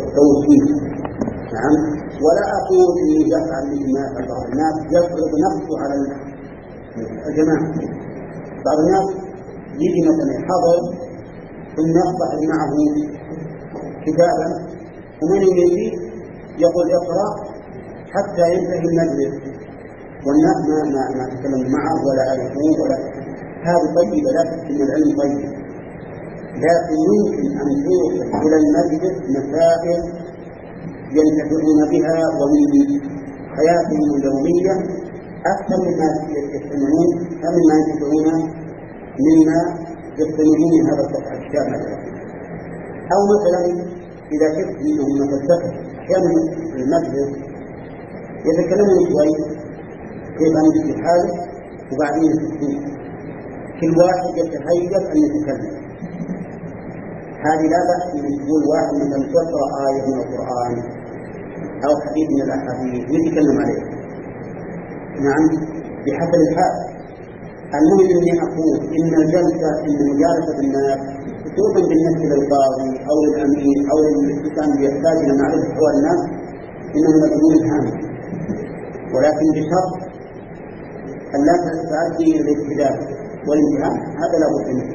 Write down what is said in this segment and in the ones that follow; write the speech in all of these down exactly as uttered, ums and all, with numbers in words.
توجيه. نعم. ولا أقول إني يفعل مثل ما يفعل بعض الناس يفرض نفسه على الجماعة. بعض الناس يجي مثلا يحضر ثم يصبح معه كتابا ومن يجي يقول اقرأ حتى ينتهي المجلس والناس ما ما ما تكلم معه ولا عرفوه ولا. هذا طيب، لا شك ان العلم طيب، لكن يمكن ان توصل الى المجلس مسائل ينتفعون بها ومن حياتهم اليوميه اكثر مما يستمعون مما ينتفعون مما يستمعون من هذا الكتاب مثلا. او مثلا اذا شفت انهم مثلا احيانا في المجلس يتكلمون شوي كيف نمشي حاله وبعدين يسكتون، كل واحد يتهيأ أن يتكلم. هذه لا بأس من تقول واحد مثلا تقرأ آية من القرآن أو حديث من الأحاديث يتكلم عليه. نعم، بحسب الحال. المهم أني أقول إن الجلسة إن مجالسة الناس خصوصا بالنسبة للقاضي أو للأمين أو للإنسان يحتاج إلى معرفة أحوال الناس إنه مضمون هام، ولكن بشرط أن لا تؤدي إلى الابتداء والانتهاء، هذا لا بد منه.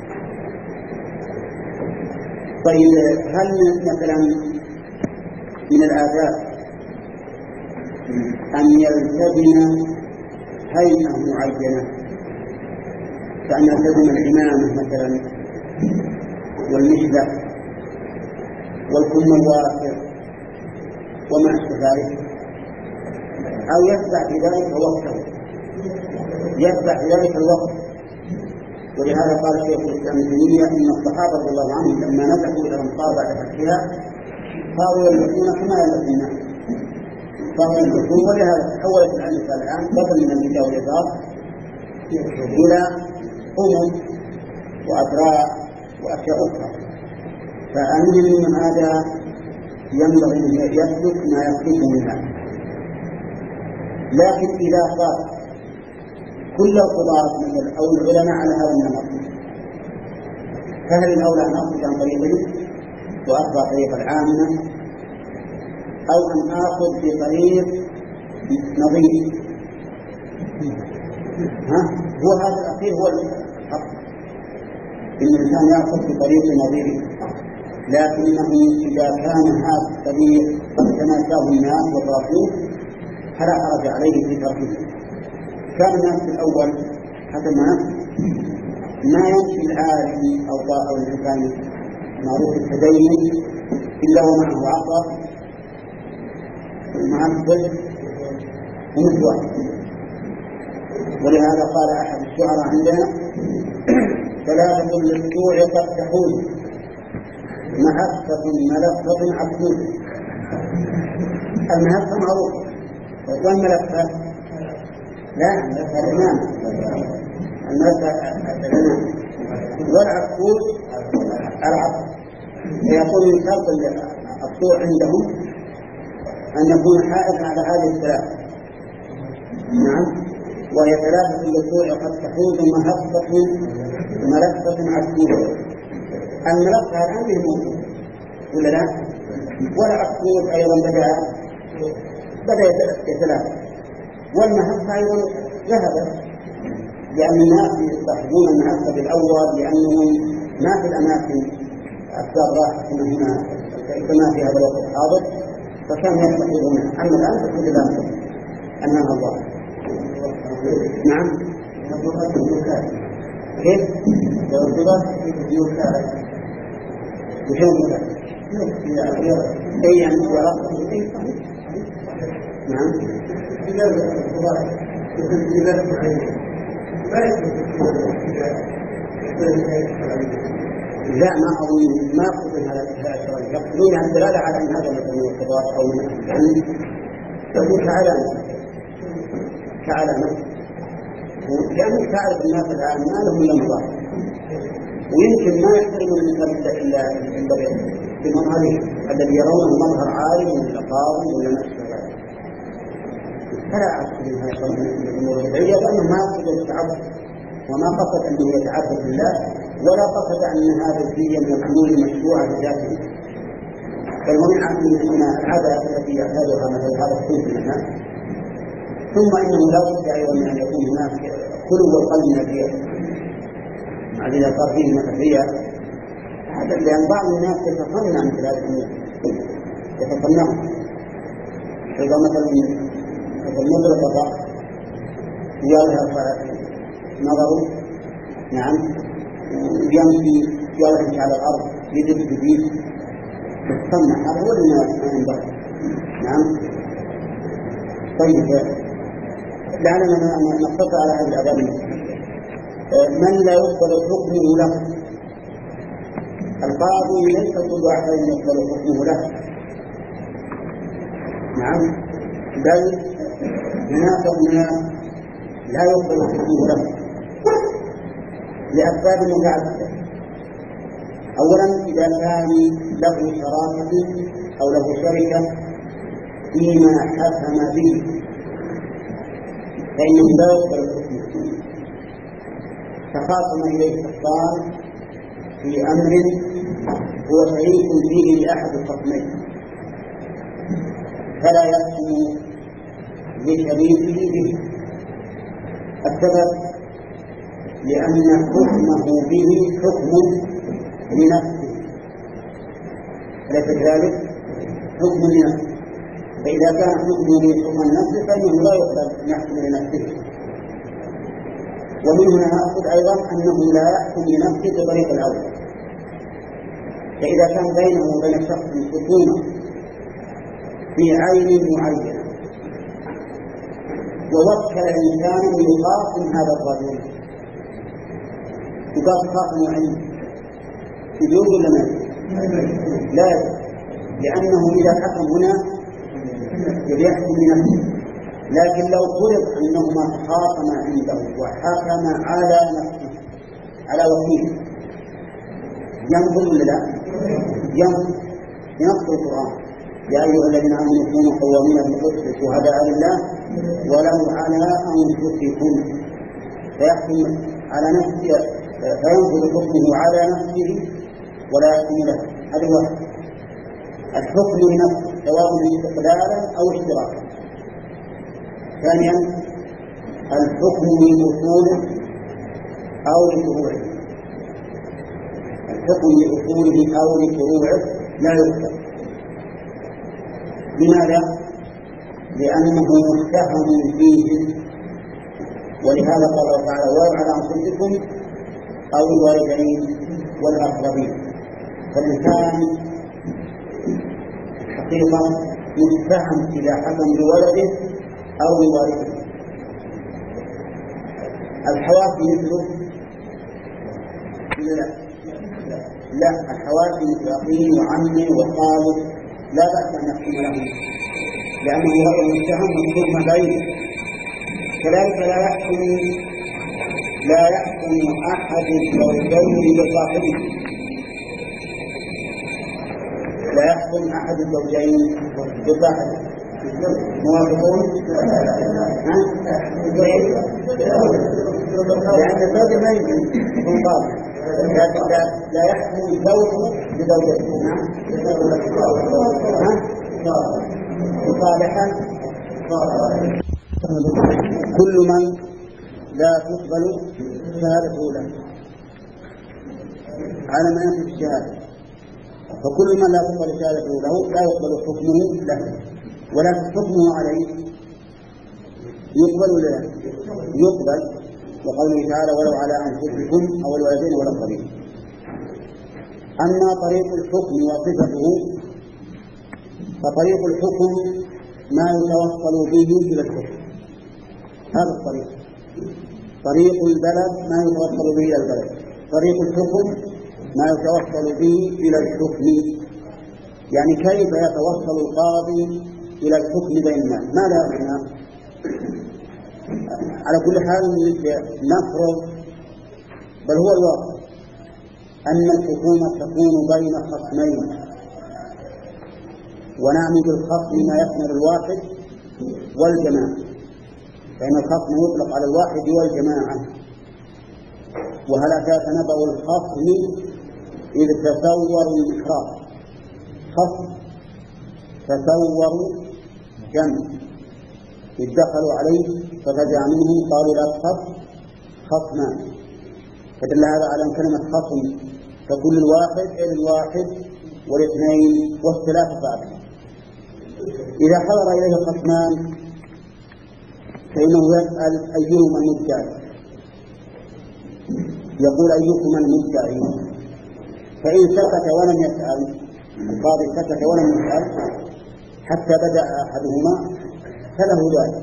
طيب، هل مثلا من الآداب أن يلتزم هيئة معينة، كأن يلتزم العمامة مثلا والمشلة والكم الواسع وما أشبه ذلك، أو يتبع في ذلك وقته، يتبع في ذلك الوقت؟ ولهذا قال شيخ الإسلام ابن تيمية إن الصحابة رضي الله عنهم لما نزحوا إلى الأمصار بعد فتحها صاروا يلبسون كما يلبس الناس، صاروا يلبسون. ولهذا تحولت الأنفة الآن بدل من النداء والإضافة إلى قمم وأدراع وأشياء أخرى. فأنهم من هذا ينبغي أن يسلك ما يخرج منها. لكن إذا قال كل القضاة مثل أو العلماء على هذا النمط، فهل الأولى أن أخرج عن طريقه وأتبع طريق العامة، أو أن آخذ في طريق نظيف؟ ها؟ هو هذا الأخير هو الحق، إن الإنسان يأخذ في طريق نظيف، لكنه إذا كان هذا الطريق قد تناساه الناس وتركوه فلا حرج عليه في تركه. كان الناس في الأول حتى ما ما يمشي العالم أو أو الإنسان معروف التدين إلا ومعه عصا ومعه السلك ومسواك. ولهذا قال أحد الشعراء عندنا ثلاثة للجوع قد تحول مهفة ملفة عبدون. المهفة معروفة والملفة لا ملفة الإمام، الملفة الإمام والعقود العقد. فيقول من شرط الطوع عندهم أن يكون حائطا على هذه الثلاثة. نعم، وهي ثلاثة للطوع قد تحوز مهفة ملفة عقود. الملفة الآن موجود ولا لا؟ والعقود أيضا بدأ بدأ يتلافى، والمهفة أيضا ذهبت، لأن الناس يصطحبون المهفة بالأول لأنهم ما في الأماكن أكثر راحة كما هنا كما في هذا الوقت الحاضر، فكانوا يصطحبونها. أما الآن فالحمد لله أنها الله. نعم. كيف؟ لو الضباط يوكاد وشون أي يعني نعم. لا، ما أظن ما أقصد هذا الشرع. يقصدون الدلالة على أن هذا مثل الارتباط أو يعني تكون كعلامة كعلامة لأنك تعرف الناس الآن ما لهم إلا مظاهر، ويمكن ما يحترم الإنسان إلا إلا بمظهره الذي يرونه مظهر عالي ولا قاضي ولا نفسه. فلا أعتقد أن هذا الأمور البدعية، لأنه ما قصد التعبد وما قصد أنه يتعبد بالله، ولا قصد أن هذا الدين من الأمور المشروعة بذاته. بل ومن من العادة التي يعتادها مثل هذا الصنف من الناس. ثم إنه لا بد أيضا من أن يكون هناك خلو القلب من الرياء، مع إذا صار فيه من الرياء هذا، لأن بعض الناس يتصنع مثل هذه الأمور، يتصنع إذا مثلا مثل نظرة الرأس يظهر نظره، نعم، يمشي يمشي على الأرض يدب جديد يتصنع، هذا هو اللي ما ينبغي. نعم. طيب لعلنا نقتصر على هذه الآداب. من لا يقبل حكمه له، القاضي ليس كل واحد يقبل حكمه له، نعم، بل هناك أناس لا يقبل حكمه له لأسباب متعددة. أولا إذا كان له شراكة أو له شركة فيما حكم به فإنه لا يقبل الحكم، تخاصم إليه السلطان في أمر هو شريك فيه لأحد الخصمين فلا يحكم لشريكه به. السبب لأن حكمه به حكم لنفسه، أليس كذلك؟ حكم لنفسه، فإذا كان حكمه حكم النفس فإنه لا يقبل أن يحكم لنفسه. ومن هنا نأخذ أيضا أنه لا يحكم لنفسه بطريق الأول. فإذا كان بينه وبين الشخص خصومة في عين معينة ووكل الإنسان يخاصم هذا الرجل، يقال خاصم عين يجوز ولا ما يجوز؟ لا، لأنه إذا حكم هنا يحكم لنفسه. لكن لو فرض أنهما تخاصما عنده وحكم على نفسه على وكيل ينظر ولا لا؟ ينظر. ينظر القرآن: يا أيها الذين آمنوا كونوا قوامين بالقسط شهداء لله ولو على أنفسكم، فيحكم على نفسه فينظر حكمه على نفسه ولا يحكم له. هذا هو الحكم لنفسه سواء استقلالا أو اشتراكا. ثانيا الحكم لأصوله أو لفروعه، الحكم لأصوله أو لفروعه لا يقبل. لماذا؟ لأنه متهم فيه، ولهذا قال الله تعالى: ولو على أنفسكم أو الوالدين والأقربين. فالإنسان حقيقة متهم إذا حكم بولده أو بوالده. الحواشي مثله لا لا الحواشي مثل أخيه وعمه وخاله لا بأس أن يحكم لهم، لأنه هو المتهم والحكم بعيد. كذلك لا يحكم لا يحكم أحد الزوجين بصاحبه، لا يحكم أحد الزوجين بصاحبه. موافقون؟ لأن الزوج ما يمكن يكون طالب، لكن لا يحكم الزوج بزوجته صالحا. كل من لا تقبل شهادته له على ما ينفي الشهادة، فكل من لا تقبل شهادته له لا يقبل حكمه له، ولكن حكمه عليه يقبل ولا لا؟ يقبل، وقوله تعالى: ولو على أنفسكم أو الوالدين والأقربين. أما طريق الحكم وصفته فطريق الحكم ما يتوصل به إلى الحكم، هذا الطريق. طريق البلد ما يتوصل به إلى البلد، طريق الحكم ما يتوصل به إلى الحكم. يعني كيف يتوصل القاضي إلى الحكم بين الناس؟ ماذا يعنى؟ على كل حال نفرض، بل هو الواقع، أن الحكومة تكون بين خصمين، ونعني بالخصم ما يشمل الواحد والجماعة، فإن الخصم يطلق على الواحد والجماعة. وهل أتاك نبأ الخصم إذ تصوروا المحراب؟ خصم فثوروا جمع، إذ دخلوا عليه ففزع منهم قالوا لا تخف خصمان، فدل هذا على أن كلمة خصم تكون الواحد إلى الواحد والاثنين والثلاثة فأكثر. إذا حضر إليه خصمان فإنه يسأل أيهما المدعي، يقول أيهما المدعي، فإن سكت ولم يسأل القاضي سكت ولم يسأل حتى بدأ أحدهما فله ذلك،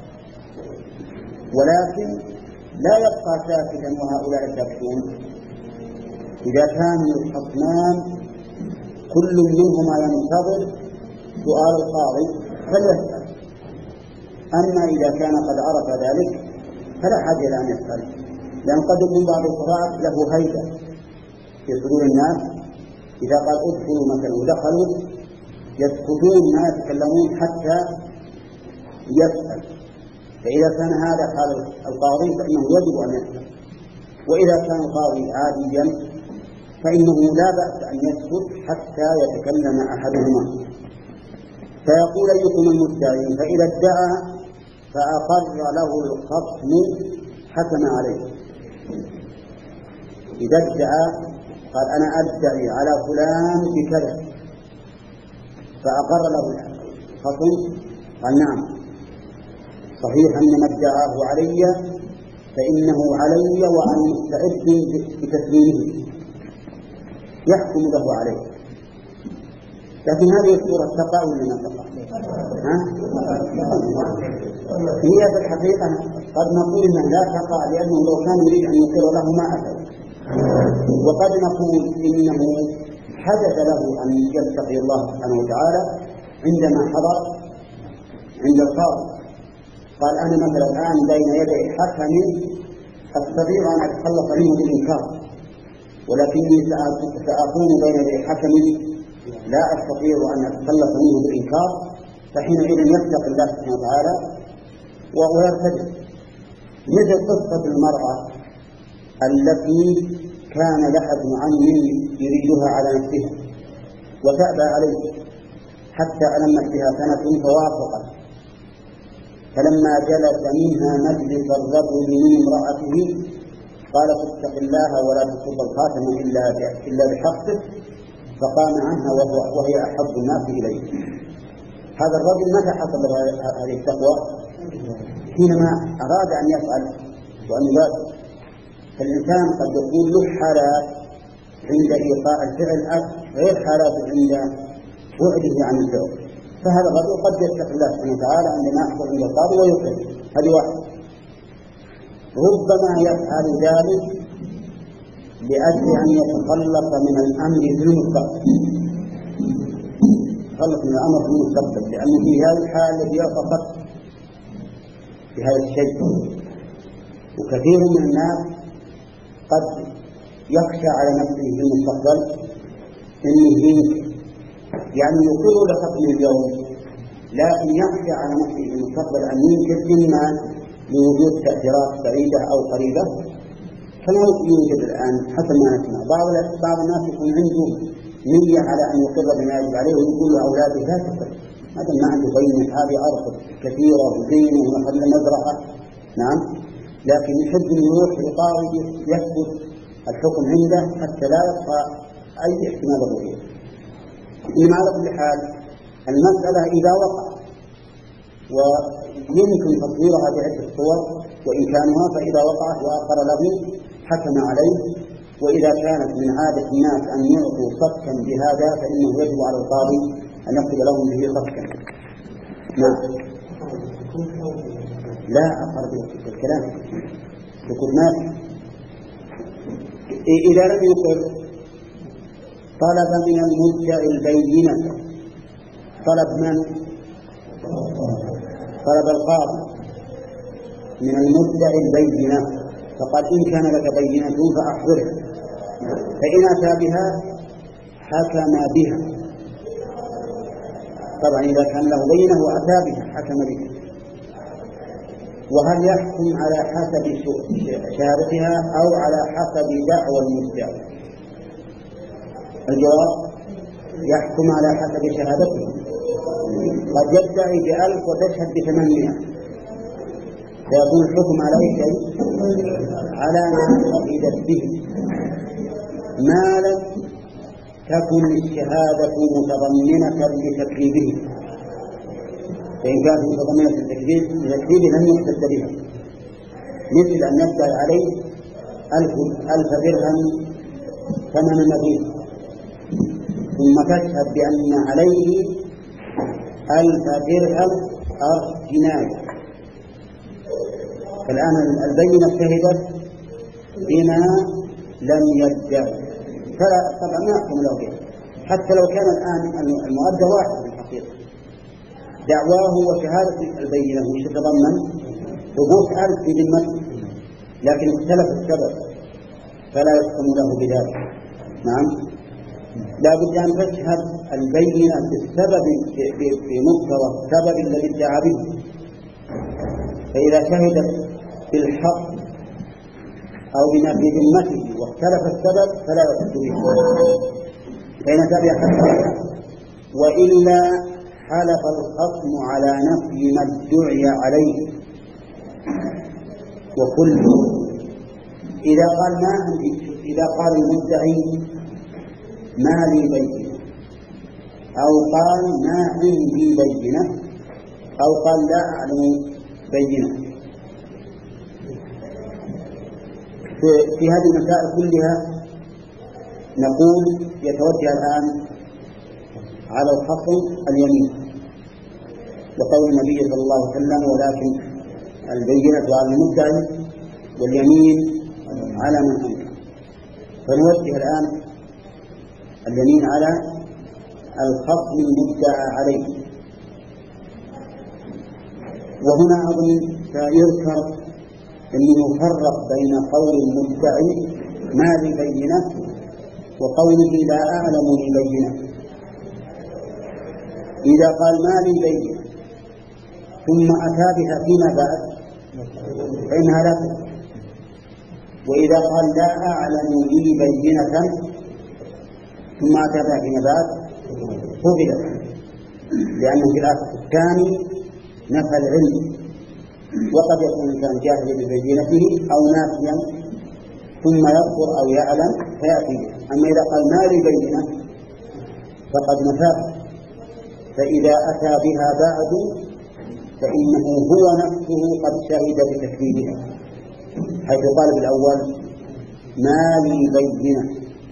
ولكن لا يبقى ساكتا وهؤلاء ساكتون. إذا كانوا الخصمان كل منهما ينتظر سؤال القاضي فليسأل، أما إذا كان قد عرف ذلك فلا حاجة إلى أن يسأل، لأن قد يكون بعض القضاة له هيبة في صدور الناس، إذا قال ادخلوا مثلا ودخلوا يسكتون ما يتكلمون حتى يسأل، فإذا كان هذا حال القاضي فإنه يجب أن يسأل، وإذا كان القاضي عاديا فإنه لا بأس أن يسكت حتى يتكلم أحدهما. فيقول أيكم المدعي، فإذا ادعى فأقر له الخصم حكم عليه. إذا ادعى قال أنا أدعي على فلان بكذا فأقر له الخصم قال نعم صحيح أن ما ادعاه علي فإنه علي وأنا مستعد بتسليمه، يحكم له عليه. لكن هذه الصورة تقع ولا ما تقع؟ ها؟ هي في الحقيقة قد نقول إنها لا تقع لأنه لو كان يريد أن يقر له ما أتى، وقد نقول إنه حدث له أن يتقي الله سبحانه وتعالى عندما حضر عند القاضي، قال أنا مثلا الآن بين يدي حكم أستطيع أن أتخلص منه بالإنكار، ولكني سأكون بين يدي حكم لا أستطيع أن أتخلص منه بالإنكار، فحينئذ يتقي الله سبحانه وتعالى ويرتدع. مثل قصة المرأة التي كان لها ابن عم يريدها على نفسها وتأبى عليه حتى ألمت بها سنة فوافقت، فلما جلس منها مجلس الرجل من امرأته قالت اتق الله ولا تصب الخاتم إلا بحقه، فقام عنها وهي أحب الناس إليه. هذا الرجل متى حصل له هذه التقوى؟ حينما أراد أن يفعل وأن يبادر. فالإنسان قد يكون له حالات عند إيقاع الفعل غير حالات عند وعده عن الفعل، فهذا الرجل قد يتقي الله سبحانه وتعالى عندما يحصل عند القاضي ويقر. هذه واحد. ربما يفعل ذلك لأجل أن يتخلص من الأمر في المستقبل، يتخلص من الأمر في المستقبل، لأنه في هذه الحال الذي يرفض في هذا الشيء. وكثير من الناس قد يخشى على نفسه في المستقبل إنه ينكر، يعني يقر لحكم اليوم لكن يخشى على نفسه في المستقبل أن ينكر، إما لوجود تأثيرات بعيدة أو قريبة كما يوجد الآن حسب ما نسمع. بعض الناس يكون عنده نية على أن يقر بما يجب عليه ويقول لأولاده لا تقر، هذا ما عنده بينة، هذه أرض كثيرة وزينة ونخل مزرعة، نعم، لكن يحب أن يروح لقاضي يثبت الحكم عنده حتى لا يبقى أي احتمال الرؤية. إنما على كل حال المسألة إذا وقع ويمكن تصويرها بعدة صور وإمكانها، فإذا وقعت وآخر له حكم عليه. وإذا كانت من عادة الناس أن يعطوا صفكا بهذا فإنه يجب على القاضي أن يكتب لهم به صفكا. نعم. لا أقرب الكلام يقول ما إذا لم يقر طلب من المدعي البينة. طلب من؟ طلب القاضي من المدعي البينة، فقال إن كان لك بينة فأحضره، فإن أتى بها حكم بها. طبعا إذا كان له بينة وأتى بها حكم بها. وهل يحكم على حسب شهادتها أو على حسب دعوى المدعي؟ الجواب يحكم على حسب شهادتها، قد يدعي بألف وتشهد بثمانمائة، فيكون الحكم على أي شيء؟ على ما شهدت به، ما لم تكن الشهادة متضمنة لتكذيبه، فإن كانت متضمنة لتكذيبه لم يحتج بها، مثل أن يدعي عليه ألف, ألف درهم ثمن مبيت ثم تشهد بأن عليه ألف درهم أرض جناية، فالآن البينة شهدت بما لم يدعي، فلا طبعا ما يحكم له به، حتى لو كان الآن المؤدى واحد في الحقيقة، دعواه وشهادة البينة وش تتضمن؟ ثبوت ألف في ذمته، لكن اختلف السبب فلا يحكم له بذلك. نعم، لا بد أن تشهد البينة بالسبب بمقتضى السبب الذي ادعى به، فإذا شهدت بالحق أو بما في ذمته واختلف السبب فلا يحكم به، فإن تابع حتى وإلا حلف الخصم على نفي ما ادعي عليه، وكل إذا قال ما عندي، إذا قال المدعي ما لي بينة، أو قال ما عندي بينة، أو قال لا أعلم بينة، في هذه المسائل كلها نقول يتوجه الآن على الخصم اليمين، وقول النبي صلى الله عليه وسلم ولكن البينة على المدعي واليمين على من أنكر، فنوجه الآن اليمين على الخصم المدعى عليه. وهنا أظن سيذكر أنه يفرق بين قول المدعي ما لي بينة وقوله لا أعلم لي بينة. إذا قال ما لي بينة ثم أتى بها فيما بعد فإنها لا تكون، وإذا قال لا أعلم لي بينة ثم أتى بها فيما بعد قبلت، لأنه في الآخر الثاني نفى العلم، وقد يكون الإنسان جاهلا ببينته أو نافيا ثم يذكر أو يعلم فيأتي. أما إذا قال ما لي بينة فقد نفاه، فإذا أتى بها بعد فإنه هو نفسه قد شهد بتكذيبها، حيث قال بالأول ما لي بينة.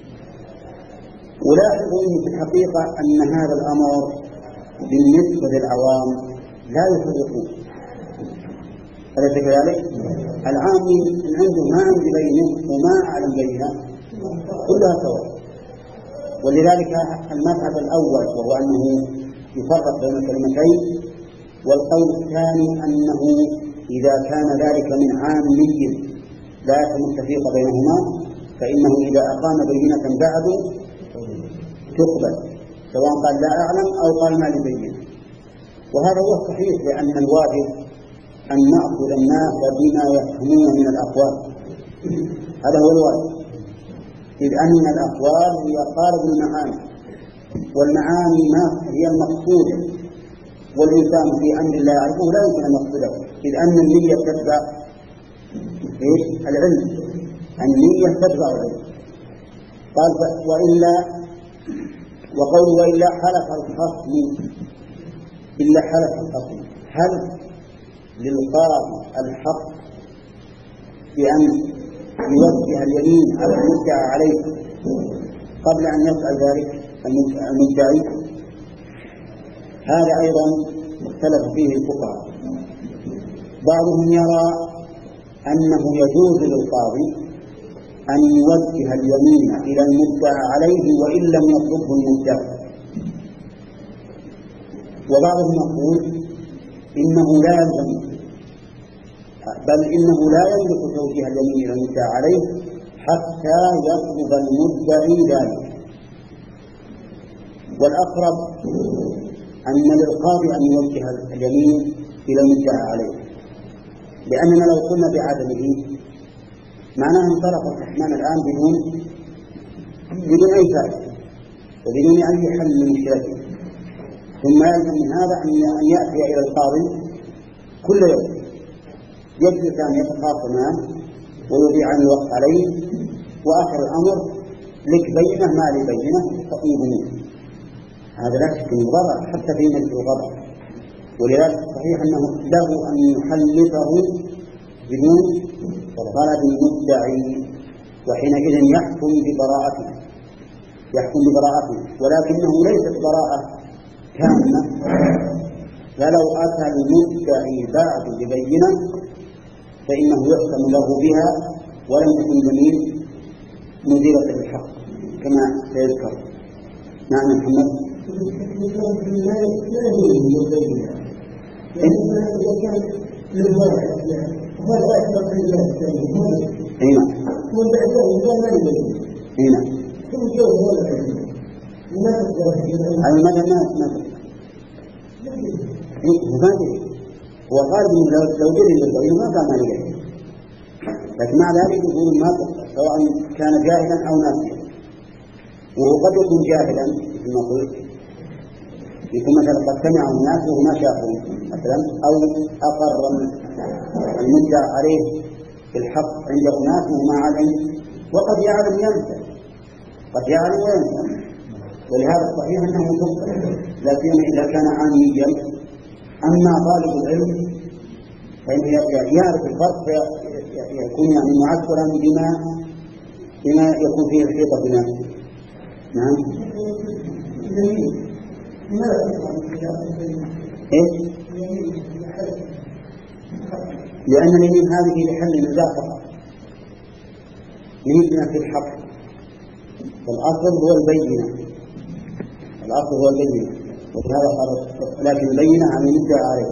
ولاحظوا أن في الحقيقة أن هذا الأمر بالنسبة للعوام لا يفرقون، أليس كذلك؟ العام إن عنده ما عندي بينة وما أعلم بينة كلها سواء، ولذلك المذهب الأول وهو أنه يفرق بين الكلمتين، والقول الثاني أنه إذا كان ذلك من عامي لا يتم التفريق بينهما فإنه إذا أقام بينة بعد تقبل، سواء قال لا أعلم أو قال ما لي بينة. وهذا هو الصحيح، لأن الواجب أن نأخذ الناس بما يفهمون من الأقوال، هذا هو الواجب، إذ أن الأقوال هي قالب المعاني، والمعاني ما هي المقصودة، والإنسان في أمر لا يعرفه لا يمكن أن يقصده، إذ أن النية تتبع إيش؟ العلم، النية تتبع العلم. قال وإلا، وقول وإلا حلف الخصم، إلا حلف الخصم، هل للقاضي الحق بأن يوجه اليمين على المدعى عليه قبل أن يفعل ذلك المدعي؟ هذا أيضا اختلف فيه الفقهاء، بعضهم يرى أنه يجوز للقاضي أن يوجه اليمين إلى المدعى عليه وإن لم يطلبه المدعي، وبعضهم يقول إنه لا يلزم، بل إنه لا يملك توجيه اليمين إلى المدعى عليه حتى يطلب المدعي ذلك. والأقرب أن للقاضي أن يوجه اليمين إلى المدعى عليه، لأننا لو قلنا بعدمه معناه انطلق الرحمن الآن بدون بدون أي فائدة وبدون أي حل من مشكلته. ثم يلزم من هذا أن يأتي إلى القاضي كل يوم يجلس أن يتخاصمان ويضيعان الوقت عليه، وآخر الأمر لك بينة ما لي بينة فقيمه. هذا لا شك من ضرر حتى في مجلس الغضب، ولذلك صحيح أنه له أن يحلفه بدون طلب المدعي، وحينئذ يحكم ببراءته يحكم ببراءته ولكنه ليست براءة كاملة، فلو أتى المدعي بعد ببينة فإنه يحكم له بها ولم تكن جميل مزيلة للحق كما سيذكر. نعم محمد. هنا هنا هذا ماذا ما ما هو غالب لو لو جري للبعيد ما كان عليه، لكن مع ذلك يقول ما سواء كان جاهلا أو ناسيا، وهو قد يكون جاهلا كما قلت، يكون مثلا قد سمع الناس وهو ما شافه مثلا، أو أقر المدعى عليه بالحق عند أناس وهو ما علم، وقد يعلم ينسى قد يعلم وينسى، ولهذا الصحيح أنه مفضل، لكن إذا كان عاميا. أما طالب العلم فإنه يعرف الفرق يكون يعني معكرا بما بما يكون فيه الحيطة بنفسه. نعم. إيش؟ لأن اليمين هذه لحل النزاع فقط، يريدنا في الحق، والأصل هو البينة، الأصل هو البينة، وهذا خالص، لكن البينة عن المدعى عليه.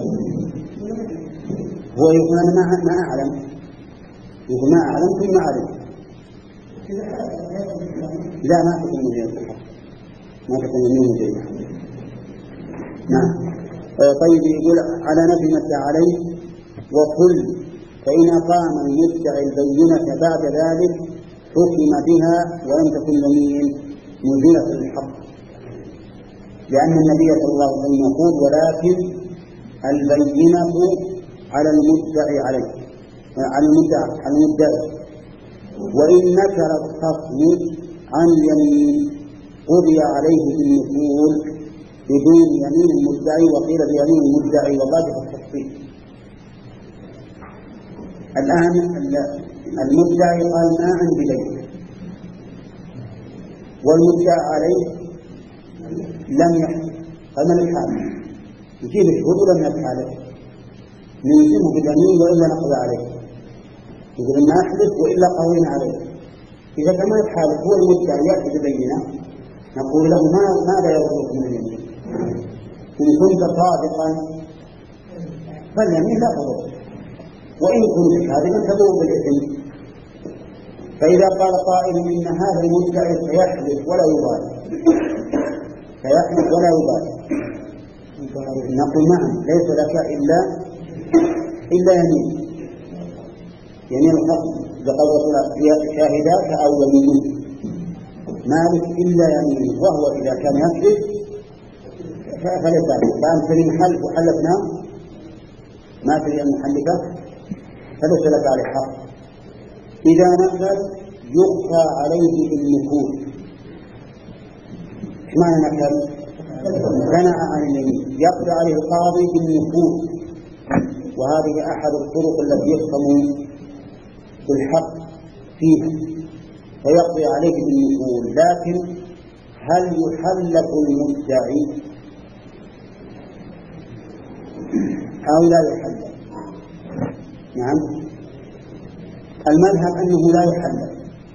هو يقول أنا ما ما أعلم، يقول ما أعلم ثم أعلم، لا ما تكون مجيئة الحق، ما تكون مجيئة. نعم. طيب يقول على نفي المدعى عليه وكل فإن قام المدعي البينة بعد ذلك حكم بها ولم تكن يمين مزيلة للحق، لأن النبي صلى الله عليه وسلم يقول ولكن البينة على المدعي عليه على المدعي على المدعي وإن نكر الخصم عن اليمين قضي عليه بالنفور بدون يمين المدعي، وقيل بيمين المدعي وقال في التفصيل. الآن المدعي قال ما عندي بينة، والمدعى عليه لم يحدث، فما الحالة؟ يجيب الشهود ولم يحدث، نلزمه باليمين وإلا نقضي عليه، يقول ما أحدث وإلا قضينا عليه. إذا كان ما يحدث هو المدعي يأتي ببينة نقول له ما ماذا يرضيك من اليمين؟ إن كنت صادقا فاليمين لا تضر، وإن كنت كاذبا تضر بالإثم. فإذا قال قائل إن هذا المدعي سيحدث ولا يبالي فيحدث ولا يبالي، نقول نعم ليس لك إلا إلا يمين يمين الخصم بقدر شاهداك أو يمين مالك إلا يمين، وهو إذا كان يكذب فليس فأنت تريد حلف وحلفنا ما تريد أن نحلفك فليس لك عليه حق. إذا نكر يقطع عليه بالنكول. ما نكر منع عن اليمين يقضي عليه القاضي بالنكول، وهذه أحد الطرق التي يفهم بالحق فيها فيقضي عليه بالنكول. لكن هل يحلف المدعي أو لا يحلف؟ نعم المذهب أنه لا يحلف،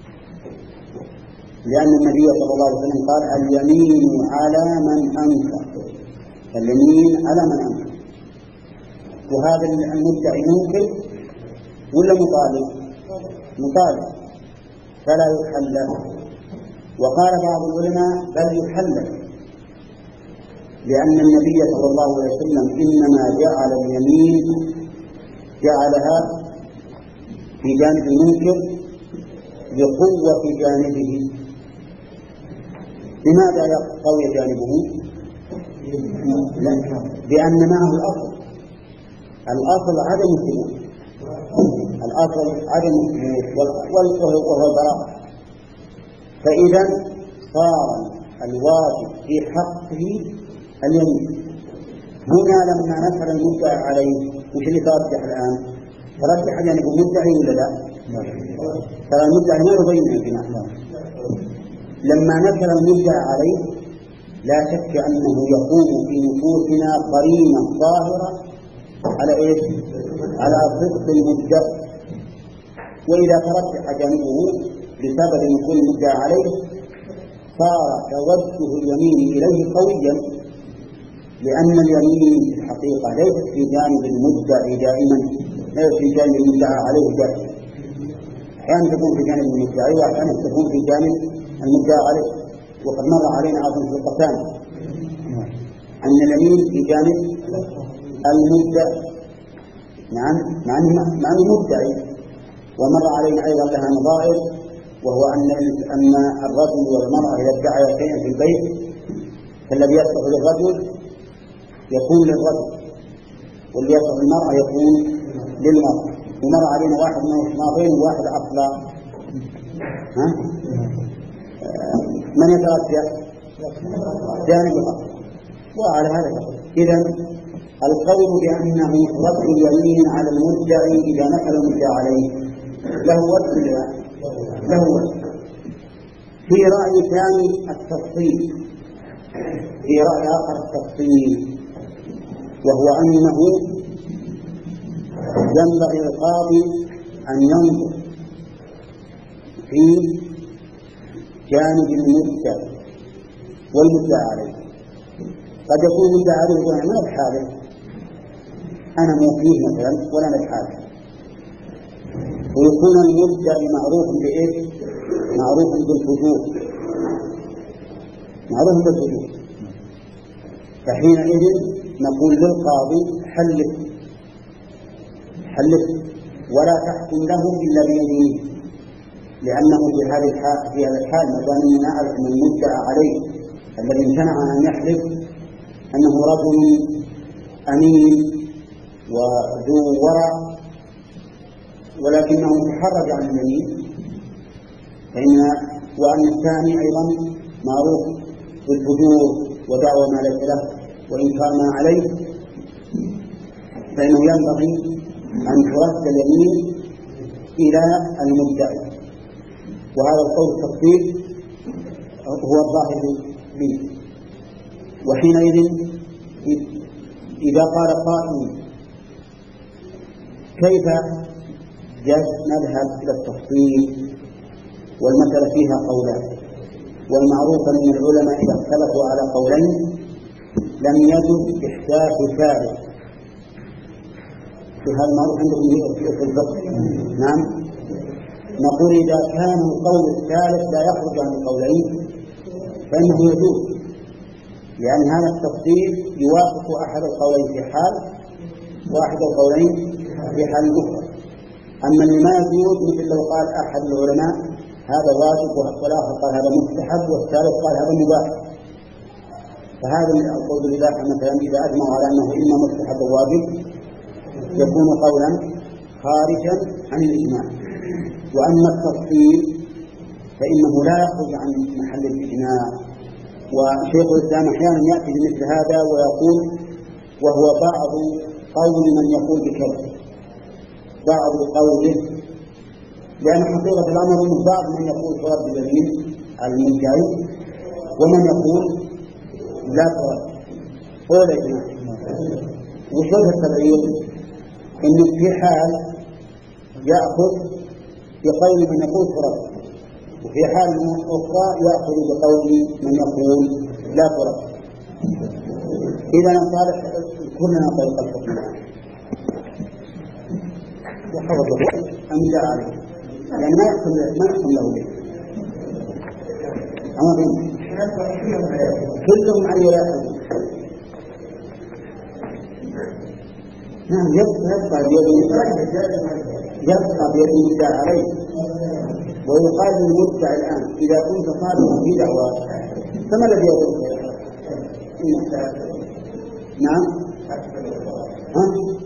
لأن النبي صلى الله عليه وسلم قال اليمين على من أنكر، اليمين على من أنكر. وهذا المدعي منكر ولا مطالب؟ مطالب فلا يحلف. وقال بعض العلماء بل يحلف، لأن النبي صلى الله عليه وسلم إنما جعل اليمين جعلها في جانب المنكر لقوة جانبه. لماذا قوي جانبه؟ لا، بأن معه الأصل. الأصل عدم الثبوت، الأصل عدم الثبوت وهو البراءة. فإذا صار الواجب في حقه اليمين. هنا لما نفعل المدعى عليه وش اللي ترجح الآن؟ ترجح أن يكون مدعي ولا لا؟ ترى المدعي ما يبين الجماع. لما نفعل المدعى عليه لا شك أنه يقوم في نفوسنا قرينة ظاهرة على إيش؟ على صدق المدعى. وإذا ترجح جانبه بسبب نقول المدعى عليه صار توجه اليمين إليه قويا، لأن اليمين في الحقيقة ليست في جانب المدعي دائما، ليست في جانب المدعى عليه دائما. أحيانا تكون في جانب المدعي وأحيانا تكون في جانب المدعى عليه. وقد مر علينا أيضا في القسام أن اليمين في جانب المدعي، نعم، مع أنه مدعي. ومر علينا أيضا لها نظائر، وهو أن أن الرجل والمرأة إذا ادعيا شيئا في البيت فالذي يصلح للرجل يكون للرجل، والذي يصلح للمرأة يكون للمرأة. ومر علينا واحد من الشناطين وواحد أصلا، ها؟ من يترجح؟ جانب الأصل. وعلى هذا إذن القول بأنه رد اليمين على المدعي إذا نقل المدعى عليه له وجه له وجه. في رأي ثاني التفصيل، في رأي آخر التفصيل، وهو أنه ينبغي القاضي أن ينظر في جانب المدعى والمدعى عليه. قد يكون المدعى عليه وأنا ما بحاله، أنا مو فيه مثلا ولا أنا بحاله، ويكون المدعي معروف بإيه؟ معروف بالفجور، معروف بالفجور. فحينئذ نقول للقاضي حلف حلف ولا تحكم له إلا بيمينه، لأنه في هذه الحال في هذا الحال ما دام نعرف من المدعى عليه الذي امتنع أن يحلف أنه رجل أمين وذو ورع ولكنه تحرج عن اليمين، فإن وأن الثاني أيضا معروف بالفجور ودعوى ما ليس له وإنكار ما عليه، فإنه ينبغي أن ترد اليمين إلى المدعي. وهذا القول التفصيل هو الظاهر منه. وحينئذ إذا قال قائل كيف نذهب إلى التفصيل والمسألة فيها قولان، والمعروف أن العلماء إذا اختلفوا على قولين لم يجد إحداث ثالث. في هذا المعروف عندكم في الفقه. نعم، نقول إذا كان القول الثالث لا يخرج عن القولين فإنه يجوز، لأن هذا التفصيل يوافق أحد القولين في حال وأحد القولين في حال أخرى. أما اللي ما يجوز مثل لو قال أحد العلماء هذا واجب والآخر قال هذا مستحب والثالث قال هذا مباح، فهذا من القول بالإباحة مثلا إذا أجمعوا على أنه إما مستحب وواجب يكون قولا خارجا عن الإجماع. وأما التفصيل فإنه لا يخرج عن محل الإجماع. وشيخ الإسلام أحيانا يأتي بمثل هذا ويقول وهو بعض قول من يقول بكذا، بعض قوله، لأن حقيقة الأمر أنه بعض من يقول فرد اليمين على المدعي ومن يقول لا فرد. قول يا جماعة وشوف التبعير إنه في حال يأخذ بقول من يقول فرد، وفي حال أخرى يأخذ بقول من يقول لا فرد. إذا نصالح كلنا طريق الحكم وحفظه أمدى عليه، يعني ما يحكم ما يحكم له به. أما بين كلهم على يأخذ. نعم، يبقى بيد يبقى بيد المدعى عليه. ويقال للمدعى الآن إذا كنت صادقا في دعوى فما الذي يقول؟ نعم. ها؟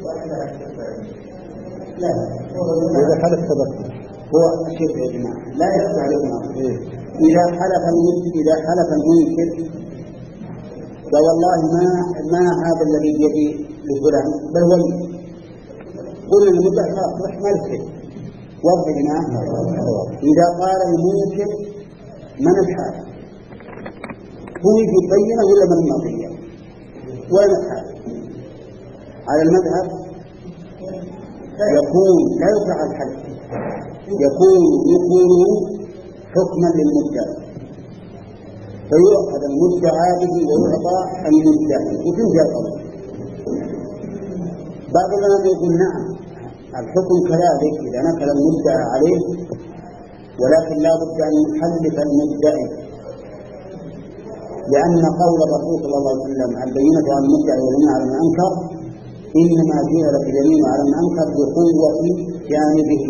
لا إذا حلف تبقى هو الشرك يا جماعة لا يخفى عليكم. إذا حلف المنكر إذا حلف المنكر والله ما ما هذا الذي بيدي لفلان بل هو قل المدعي خلاص ما يصير واضح يا جماعة. إذا قال المنكر من الحال هو يبين ولا من الماضية ولا الحال على المذهب يكون لا يقع الحد يكون يكون حكما للمدعي فيؤخذ المدعى به ويعطى المدعي وتنجى القضية. بعض العلماء يقول نعم الحكم كذلك إذا نكل المدعى عليه ولكن لا بد أن يحلف المدعي لأن قول الرسول صلى الله عليه وسلم البينة على المدعي واليمين على من أنكر إنما جعلت اليمين على من أنكر بقوة جانبه.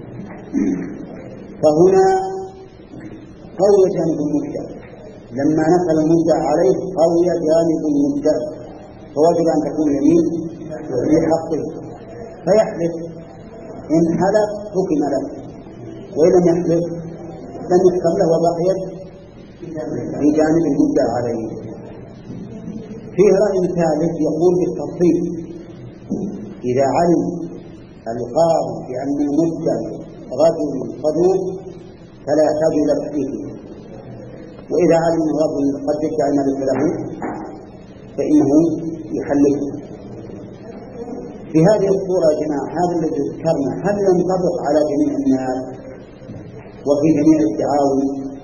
فهنا قوي جانب المدعي لما نقل المدعي عليه قوي جانب المدعي فوجب أن تكون اليمين لحقه فيحلف إن حلف حكم له وإن لم يحلف لم يحكم له وبقيت في جانب المدعي عليه. فيه رأي ثالث يقول بالتفصيل إذا علم القاضي بأن المدعي رجل صدوق فلا تجلس فيه وإذا علم الرجل قد يدعي ما ليس له فإنه يحلفه. في هذه الصورة يا جماعة هذا الذي ذكرنا هل ينطبق على جميع الناس وفي جميع الدعاوي؟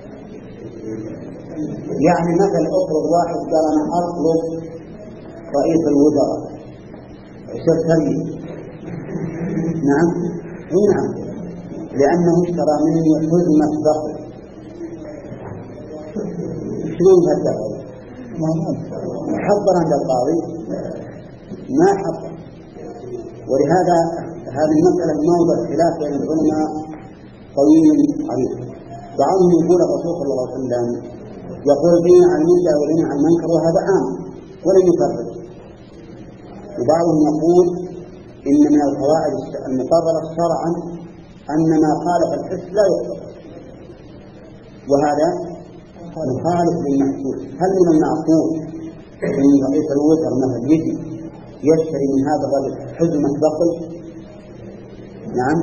يعني مثل أفرض واحد قال أنا أطلب رئيس الوزراء شرطني نعم نعم لأنه اشترى مني حزمة بقر شلون هذا حضر عند القاضي ما حضر. ولهذا هذه المسألة موضع خلاف بين العلماء طويل عريض. بعضهم يقول الرسول صلى الله عليه وسلم يقول بين عن المدعي وبين عن المنكر وهذا عام ولم يفرق. وبعضهم يقول إن من القواعد المقررة شرعا أن ما خالف الحس لا يقبل وهذا مخالف للمحسوس. هل من المعقول أن رئيس الوزراء مثلا يجي يشتري من هذا الرجل حزمة بقل؟ نعم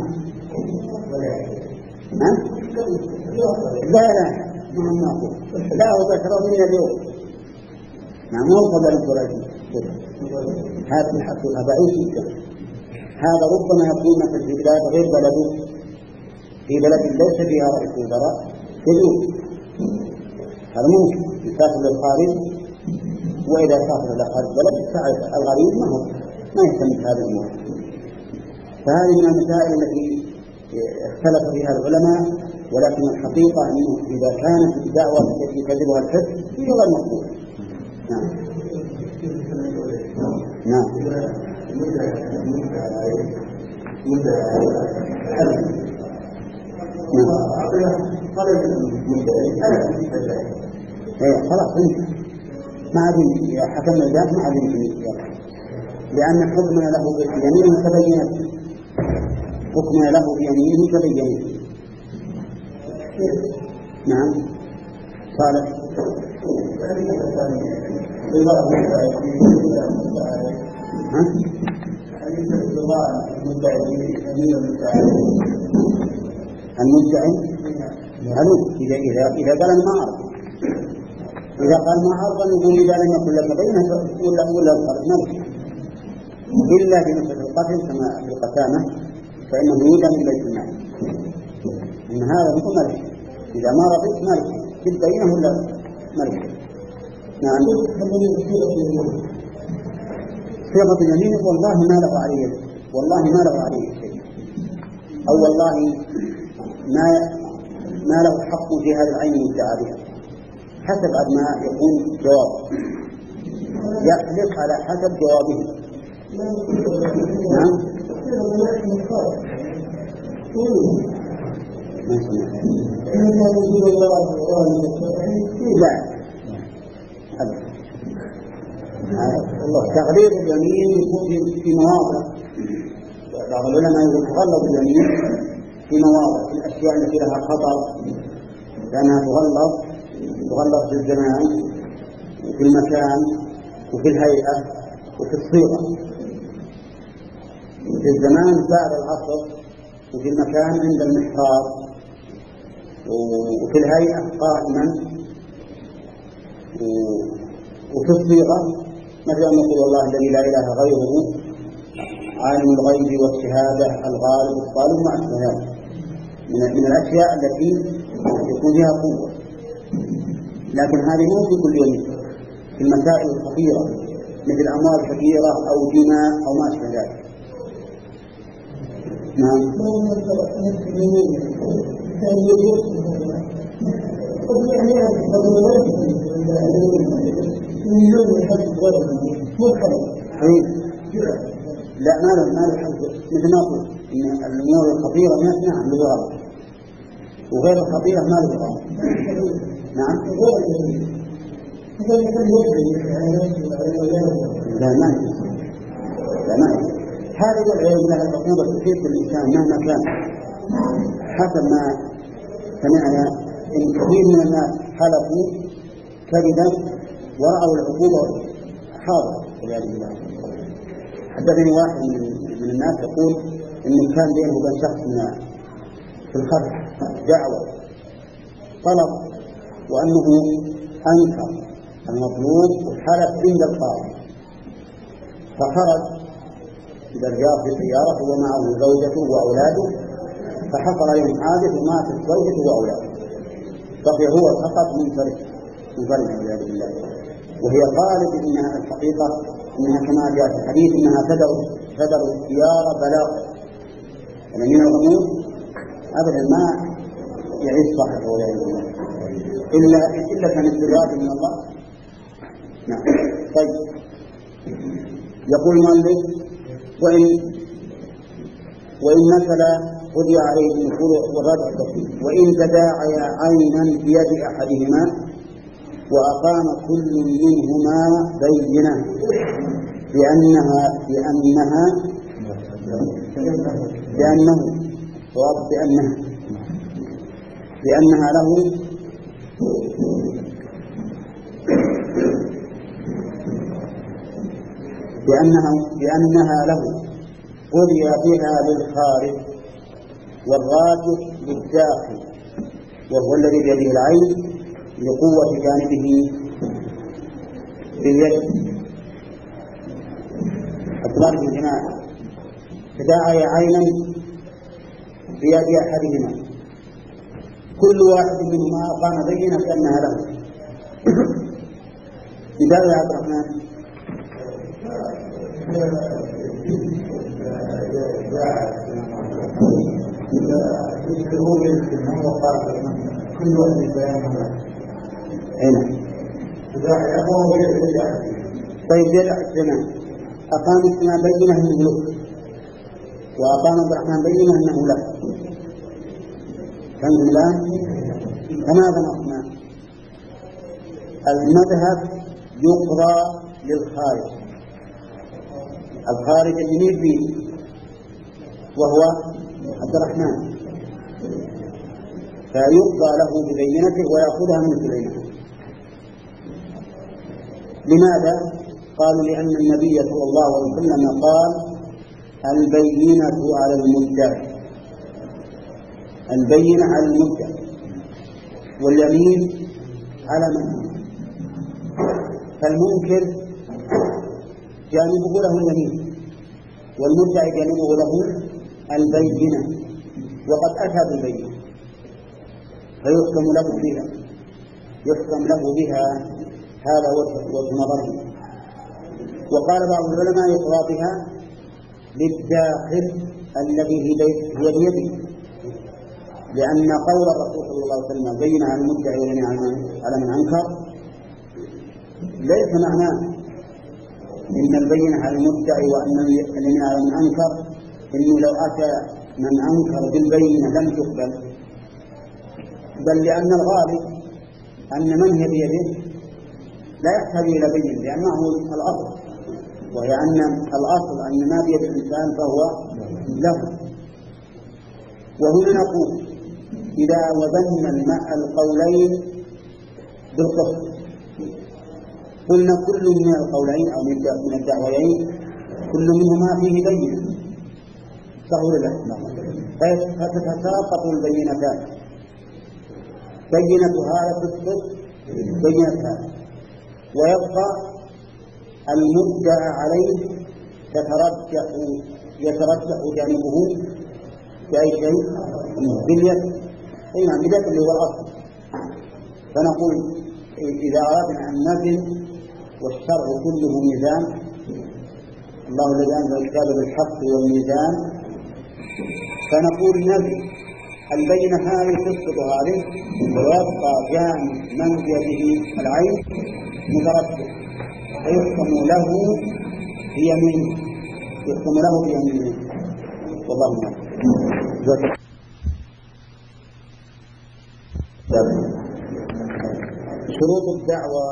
نعم لا لا ما معقول لا هو بشرى مني اليوم نعم هو قبل الفرائض هذا الحقيقة بعيد جدا. هذا ربما يكون مثل في بلاد غير بلده في بلد ليس فيها رئيس وزراء يجوز هذا ممكن يسافر للخارج وإذا سافر إلى خارج البلد يساعد الغريب ما هو ما يهتم بهذه الأمور. فهذه من المسائل التي اختلف فيها العلماء ولكن الحقيقة أنه إذا كانت الدعوة التي كذبها الحس هي غير مقبولة. نعم نعم ايه خلاص انت ما عاد يا حكم الذات ما عاد يمكن لأن حكمنا له بيمينه تبينت حكمنا له بيمينه تبينت. نعم صالح ها المدعي هلو إذا إذا إذا قال ما أعرف إذا قال ما أعرف نقول إذا لم يكن لك بينه ولا ولا القرض ما إلا في مسألة القتل كما في القسامة فإنه يودع من بيت المال إن هذا مثل ملك إذا ما رضيت ملك جد بينه ولا ملك. نعم صيغة اليمين والله ما له عليه والله ما له عليه شيء أو والله ما ما له حق في هذه العين المدعى بها حسب ما يكون جواب يحلف على حسب جوابه. نعم ما سمعت لا تغليظ اليمين يكون في مواضع، بعض العلماء يقول تغلظ اليمين في مواضع، في الأشياء التي لها خطر لأنها تغلظ تغلظ في الزمان وفي المكان وفي الهيئة وفي الصيغة. في الزمان بعد العصر، وفي المكان عند المحراب، وفي الهيئة قائما، وفي الصيغة مثل أن نقول والله الذي لا إله غيره عالم الغيب والشهادة الغالب الصالح مع الشهادة من الأشياء التي يكون فيها قوة. لكن هذه مو في كل يوم، في المسائل الخطيرة مثل أموال كثيرة أو دماء أو ما أشبه ذلك. نعم. لا ما له ما له حد، مثل ما قلت إن الأمور الخطيرة نعم له غرض، وغير الخطيرة ما له غرض. نعم. لا ما لا ما هذا والعياذ بالله العقوبة تصير بالإنسان مهما كان. حسب ما سمعنا إن كثير من الناس حلفوا كذبا ورأوا العقوبة حاضر والعياذ بالله. حدثني واحد من الناس يقول إنه كان بينه وبين شخص في الخرج دعوة طلب، وأنه أنكر المطلوب وحلف عند القاضي، فخرج إلى الرياض بسيارة ومعه زوجته وأولاده، فحصل عليهم حادث وماتت زوجته وأولاده، بقي هو فقط منفرد منفرد والعياذ بالله. وهي قالت إنها الحقيقة إنها كما جاء في الحديث إنها تدر تدر السيارة بلاغ اليمين الغموض أبدا ما يعيش صاحبه والعياذ بالله إلا إلا كان استدراج من الله. نعم. طيب يقول المؤلف وإن وإن مثل قضي عليه بالنفور والرد التفصيل، وإن تداعيا عينا بيد أحدهما وأقام كل منهما بينة بأنها بأنها بأنه صواب بأنها بأنها له بأنها بأنها له قضي بها للخارج والراجح للداخل، وهو الذي بيده العين لقوة جانبه باليد. أطلاق الجماعة تداعي عينا بيد أحدهما كل واحد منهما أقام بينة كأنها له. لذلك يا عبد الرحمن كل واحد بيانه هنا. طيب جرع الزمان أقام السماء بينه أنه له، وأقام عبد الرحمن بينه أنه له. فهمتم الآن؟ فماذا نصنع؟ المذهب يقرأ للخارج، الخارج اللي فيه وهو عبد الرحمن، فيقضى له ببينته ويأخذها من البينة. لماذا؟ قالوا لأن النبي صلى الله عليه وسلم قال البينة على المدعي، البينة على المدعي واليمين على من أنكر. فالمنكر جانبه له اليمين والمدعي جانبه له البينة، وقد أتى بالبينة فيحكم له بها يحكم له بها. هذا وجه نظره. وقال بعض العلماء يقرأ بها للداخل الذي هي بيده، لأن قول الرسول صلى الله عليه وسلم بين على المدعي وبين على من أنكر ليس معناه إن البينة على المدعي وأن اليمين على من أنكر إنه لو أتى من أنكر بالبينة لم تقبل، بل لأن الغالب أن من هي بيده لا يحتاج إلى بين، لأنه الأصل، وهي أن الأصل أن ما بيد الإنسان فهو له. وهنا نقول إذا وزنا القولين بالقسط قلنا كل من القولين أو من الدعويين كل منهما فيه بينة، صحيح ولا لا؟ فتتساقط البينتان، بينة هذا تسقط بينة هذا، ويبقى المدعى عليه يترجح يترجح جانبه بأي شيء باليد، أي نعم باليد اللي هو الأصل. فنقول إذا أردنا أن نزن والشرع كله ميزان، الله الذي أنزل الكتاب بالحق والميزان، فنقول نزن البينة هذه تسقط هذه، ويبقى جانب من بيده العين مترجح فيحكم له بيمينه، يحكم له بيمينه، والله أعلم. شروط الدعوة.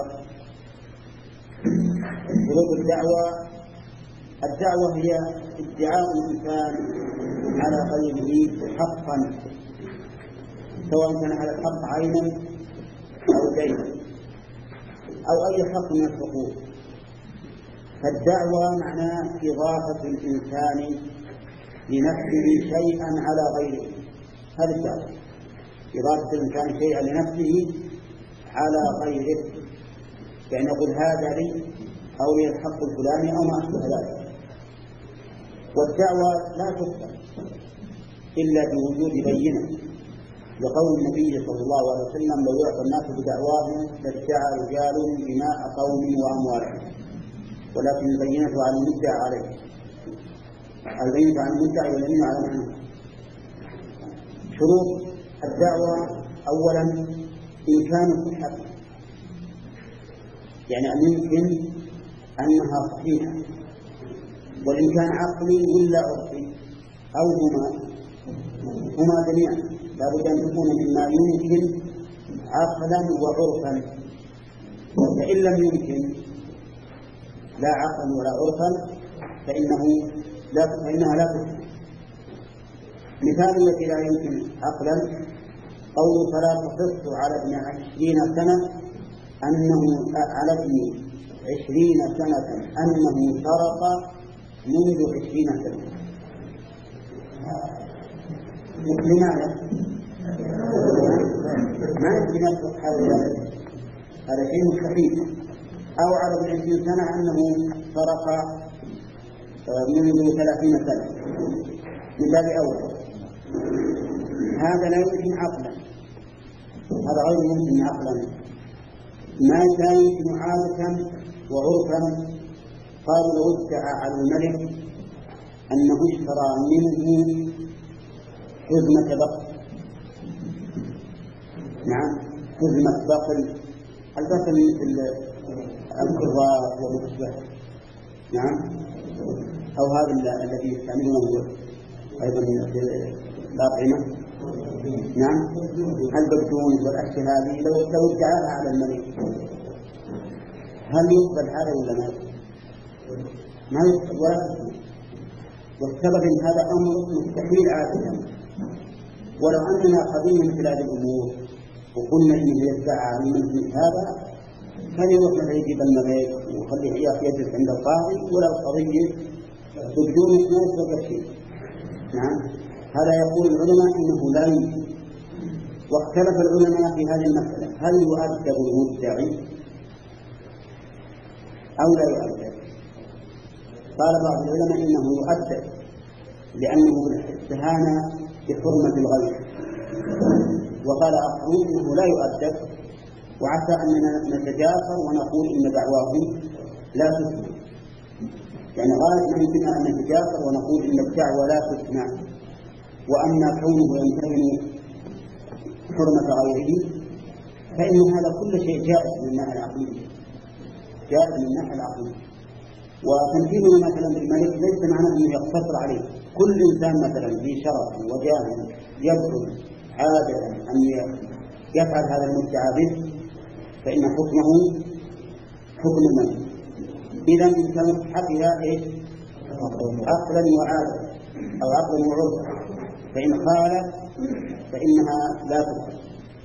شروط الدعوة الدعوة هي ادعاء الإنسان على غيره حقا، سواء كان على الحق عينا أو دينا أو أي حق من الحقوق. فالدعوة معناه إضافة الإنسان لنفسه شيئا على غيره، هذا الدعوة، إضافة الإنسان شيئا لنفسه على غيره، يعني يقول هذا لي أو لي الحق الفلاني أو ما أشبه ذلك. والدعوة لا تقبل إلا بوجود بينة، لقول النبي صلى الله عليه وسلم لو يعطى الناس بدعواهم لادعى رجال دماء قوم وأموالهم، ولكن البينة على المدعى عليه، البينة على المدعى واليمين على معنى. شروط الدعوة أولا إمكان الصحة، يعني أن يمكن أنها صحيحة، والإمكان عقلي ولا عرفي أو هما هما جميعا، لا بد أن تكون مما يمكن عقلا وعرفا. فإن لم يمكن لا عقلا ولا عرفا فإنه لا فإنها لا تمكن. مثال التي لا يمكن عقلا قول فلا تصح على ابن عشرين سنة أنه على ابن عشرين سنة أنه سرق منذ عشرين سنة. لماذا؟ ما يمكن يصح هذا، هذا شيء مستحيل. أو على ابن عشرين سنة أنه سرق منذ ثلاثين سنة من باب أول، هذا لا يمكن عقلا، هذا غير ممكن عقلا. ما كان يمكن عادة وعرفا قالوا لو ادعى على الملك أنه اشترى منه حزمة بقل، نعم حزمة بقل، البقل مثل الكرات والمشبه، نعم، أو هذا الذي يستعملونه أيضا الأطعمة، نعم البقدون والأشياء هذه لو لو ادعاها على الملك هل يقبل هذا ولا ما يقبل؟ ما يقبل ولا يقبل. والسبب ان هذا امر مستحيل عادة، ولو اننا قضينا مثل هذه الامور وقلنا انه يدعى على الملك هذا فليروح مثلا يجيب الملك ويخليه يجلس عند القاضي ولا القضيه بدون ناس ولا شيء. نعم، هذا يقول العلماء انه لا يمكن. واختلف العلماء في هذه المسألة، هل يؤدب المدعي أو لا يؤدب؟ قال بعض العلماء إنه يؤدب لأنه استهان بحرمة الغير، وقال آخرون إنه لا يؤدب، وعسى أننا نتجاسر ونقول إن دعواهم لا تسمع، يعني غالبا يمكن أن نتجاسر ونقول إن الدعوة لا تسمع، وأما كونه يمتهن حرمة غيره فإن هذا كل شيء جائز من الناحية العقلية، جائز من الناحية العقلية. وتمثيله مثلا بالملك ليس معناه أنه يقتصر عليه، كل إنسان مثلا ذي شرف وجاه يبعد عادة أن يفعل هذا المدعى به فإن حكمه حكم المنع. إذا إن حقها إيش؟ عقلا وعادة أو عقلا وعرفا، فإن خالف فإنها لا تقبل.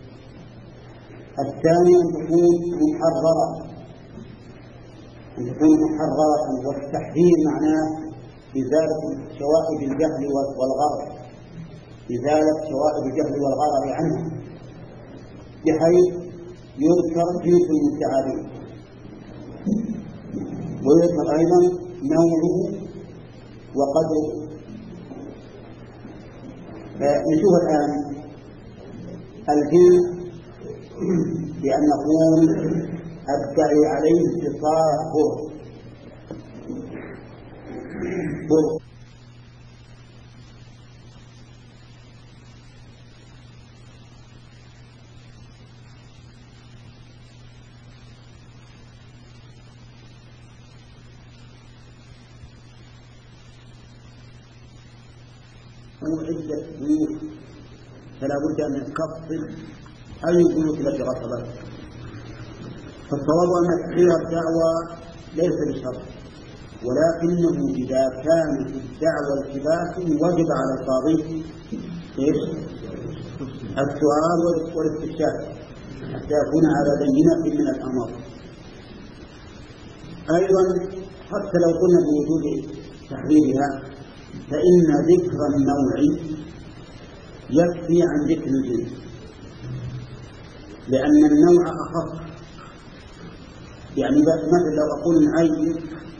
الثاني أن تكون محررة، أن تكون محررة، والتحرير معناه إزالة شوائب الجهل والغرر، إزالة شوائب الجهل والغرر عنها، بحيث يذكر جنس المدعى به، ويذكر أيضا نوعه وقدره. نشوف الآن الجنس بأن نقول أدعي عليه اتصال بر بر عدة بيوت، فلا بد أن نفصل أي بيوت التي غصبت. فالصواب أن تحرير الدعوى ليس بشرط، ولكنه إذا كانت الدعوى التباس وجب على القاضي إيش؟ السؤال والاستفسار حتى يكون على بينة من الأمر. أيضا حتى لو قلنا بوجود تحريرها فإن ذكر النوع يكفي عن ذكر الجنس، لأن النوع أخف. يعني مثلا لو أقول نعين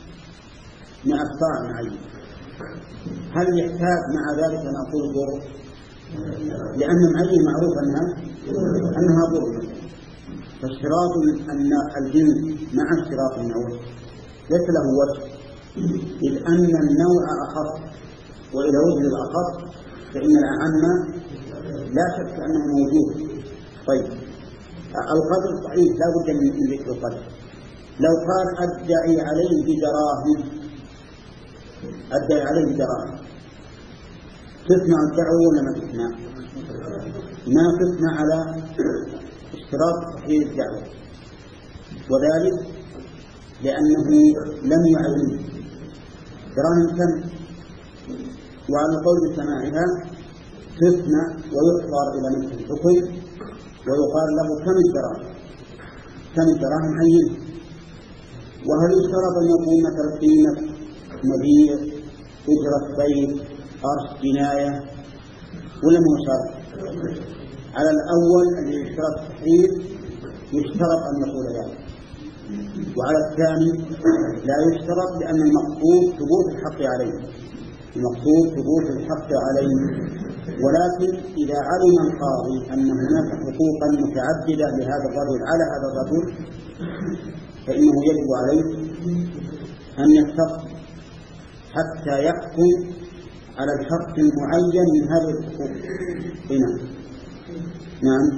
نعطاء نعين، هل يحتاج مع ذلك أن أقول بر؟ لأن النعين معروف أنها أنها بر. فاشتراط أن الجنس مع اشتراط النوع ليس له وجه، إذ أن النوع أخف، وإذا وجد الأخف فإن الأعم لا شك أنه موجود. طيب القدر صحيح لا بد من ذكر القدر. لو قال أدعي عليه بدراهم، أدعي عليه بدراهم، تسمع الدعوة ولا ما تسمع؟ ما تسمع على اشتراط صحيح الدعوة، وذلك لأنه لم يعين دراهم كم، وعلى قول سماعها تسمع ويحضر إلى مثل الحكم ويقال له كم الدراهم، كم الدراهم عين. وهل يشترط أن يكون مثل قيمة مبيع، أجرة بيت، قرش، جناية، ولا ما شرط؟ على الأول الذي يشترط التحرير يشترط أن يقول ذلك، وعلى الثاني لا يشترط، لأن المقصود ثبوت الحق عليه، المقصود ثبوت الحق عليه. ولكن إذا علم القاضي أن هناك حقوقا متعددة لهذا الرجل على هذا الرجل فإنه يجب عليه أن يستفصل حتى يحكم على الحق المعين من هذه الحقوق. هنا نعم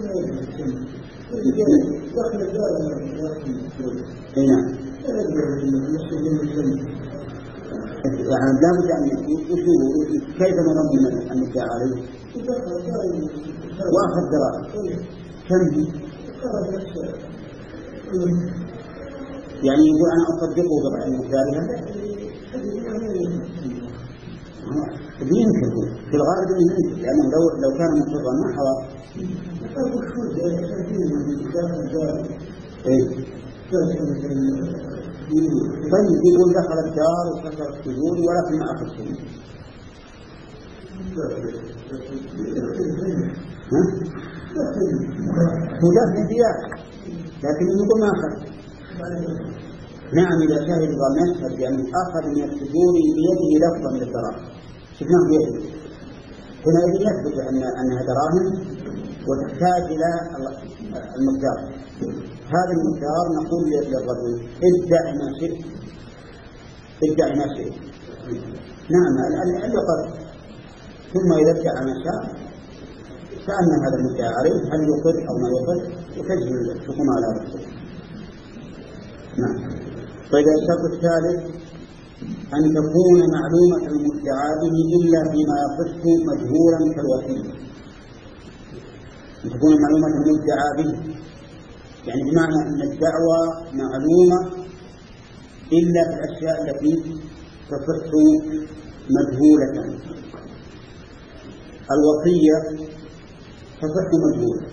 هنا يعني لا بد أن يشوفوا كيف نضمن أن ندعى عليه وأخذ دراهم كم هي؟ يعني يقول أنا أصدقه بضع مقدارها بينكر في الغالب ينكر، لأنه لو لو كان مقرا ما حوى. طيب يقول دخل الدار وكسر السجود ولكن ما أخذ شيء. هو دخل زيادة لكن يقول ما أخذ. نعم إذا شاهد ضمن يعني أخذ من السجود بيده لفظا للدراهم، شفناه بيده هنا يثبت أن أنها دراهم وتحتاج إلى المقدار. هذا المقدار نقول للرجل ادع ما شئت، ادع ما شئت. نعم القدر، ثم إذا ادعى ما شاء سألنا هذا المدعى عليه هل يقر أو ما يقر وتجري الحكم على هذا. نعم. طيب الشرط الثالث أن تكون معلومة المدعى به إلا فيما يصف مجهولا كالوكيل. أن تكون معلومة المدعى به يعني بمعنى أن الدعوة معلومة إلا في الأشياء التي تصح مجهولة. الوصية تصح مجهولة،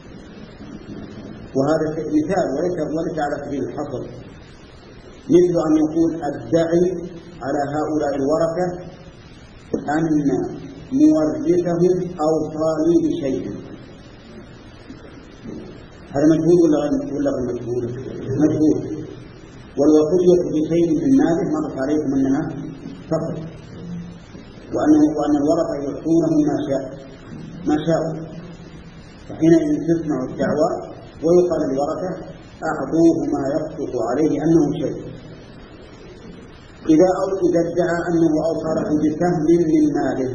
وهذا مثال وليس وليس على سبيل الحصر، مثل أن يقول الداعي على هؤلاء الورثة أن مورثهم أوصاني بشيء، هذا مجهول ولا ولا غير مجهول؟ مجهول. والوصية بشيء من ماله مرت عليكم أنها فقط، وأنه وأن الورثة يعطونه ما شاء ما شاءوا، فحينئذ تسمع الدعوة ويقال للورثة أعطوه ما يصدق عليه أنه شيء. إذا أو إذا ادعى أنه أوصى له بسهم من ماله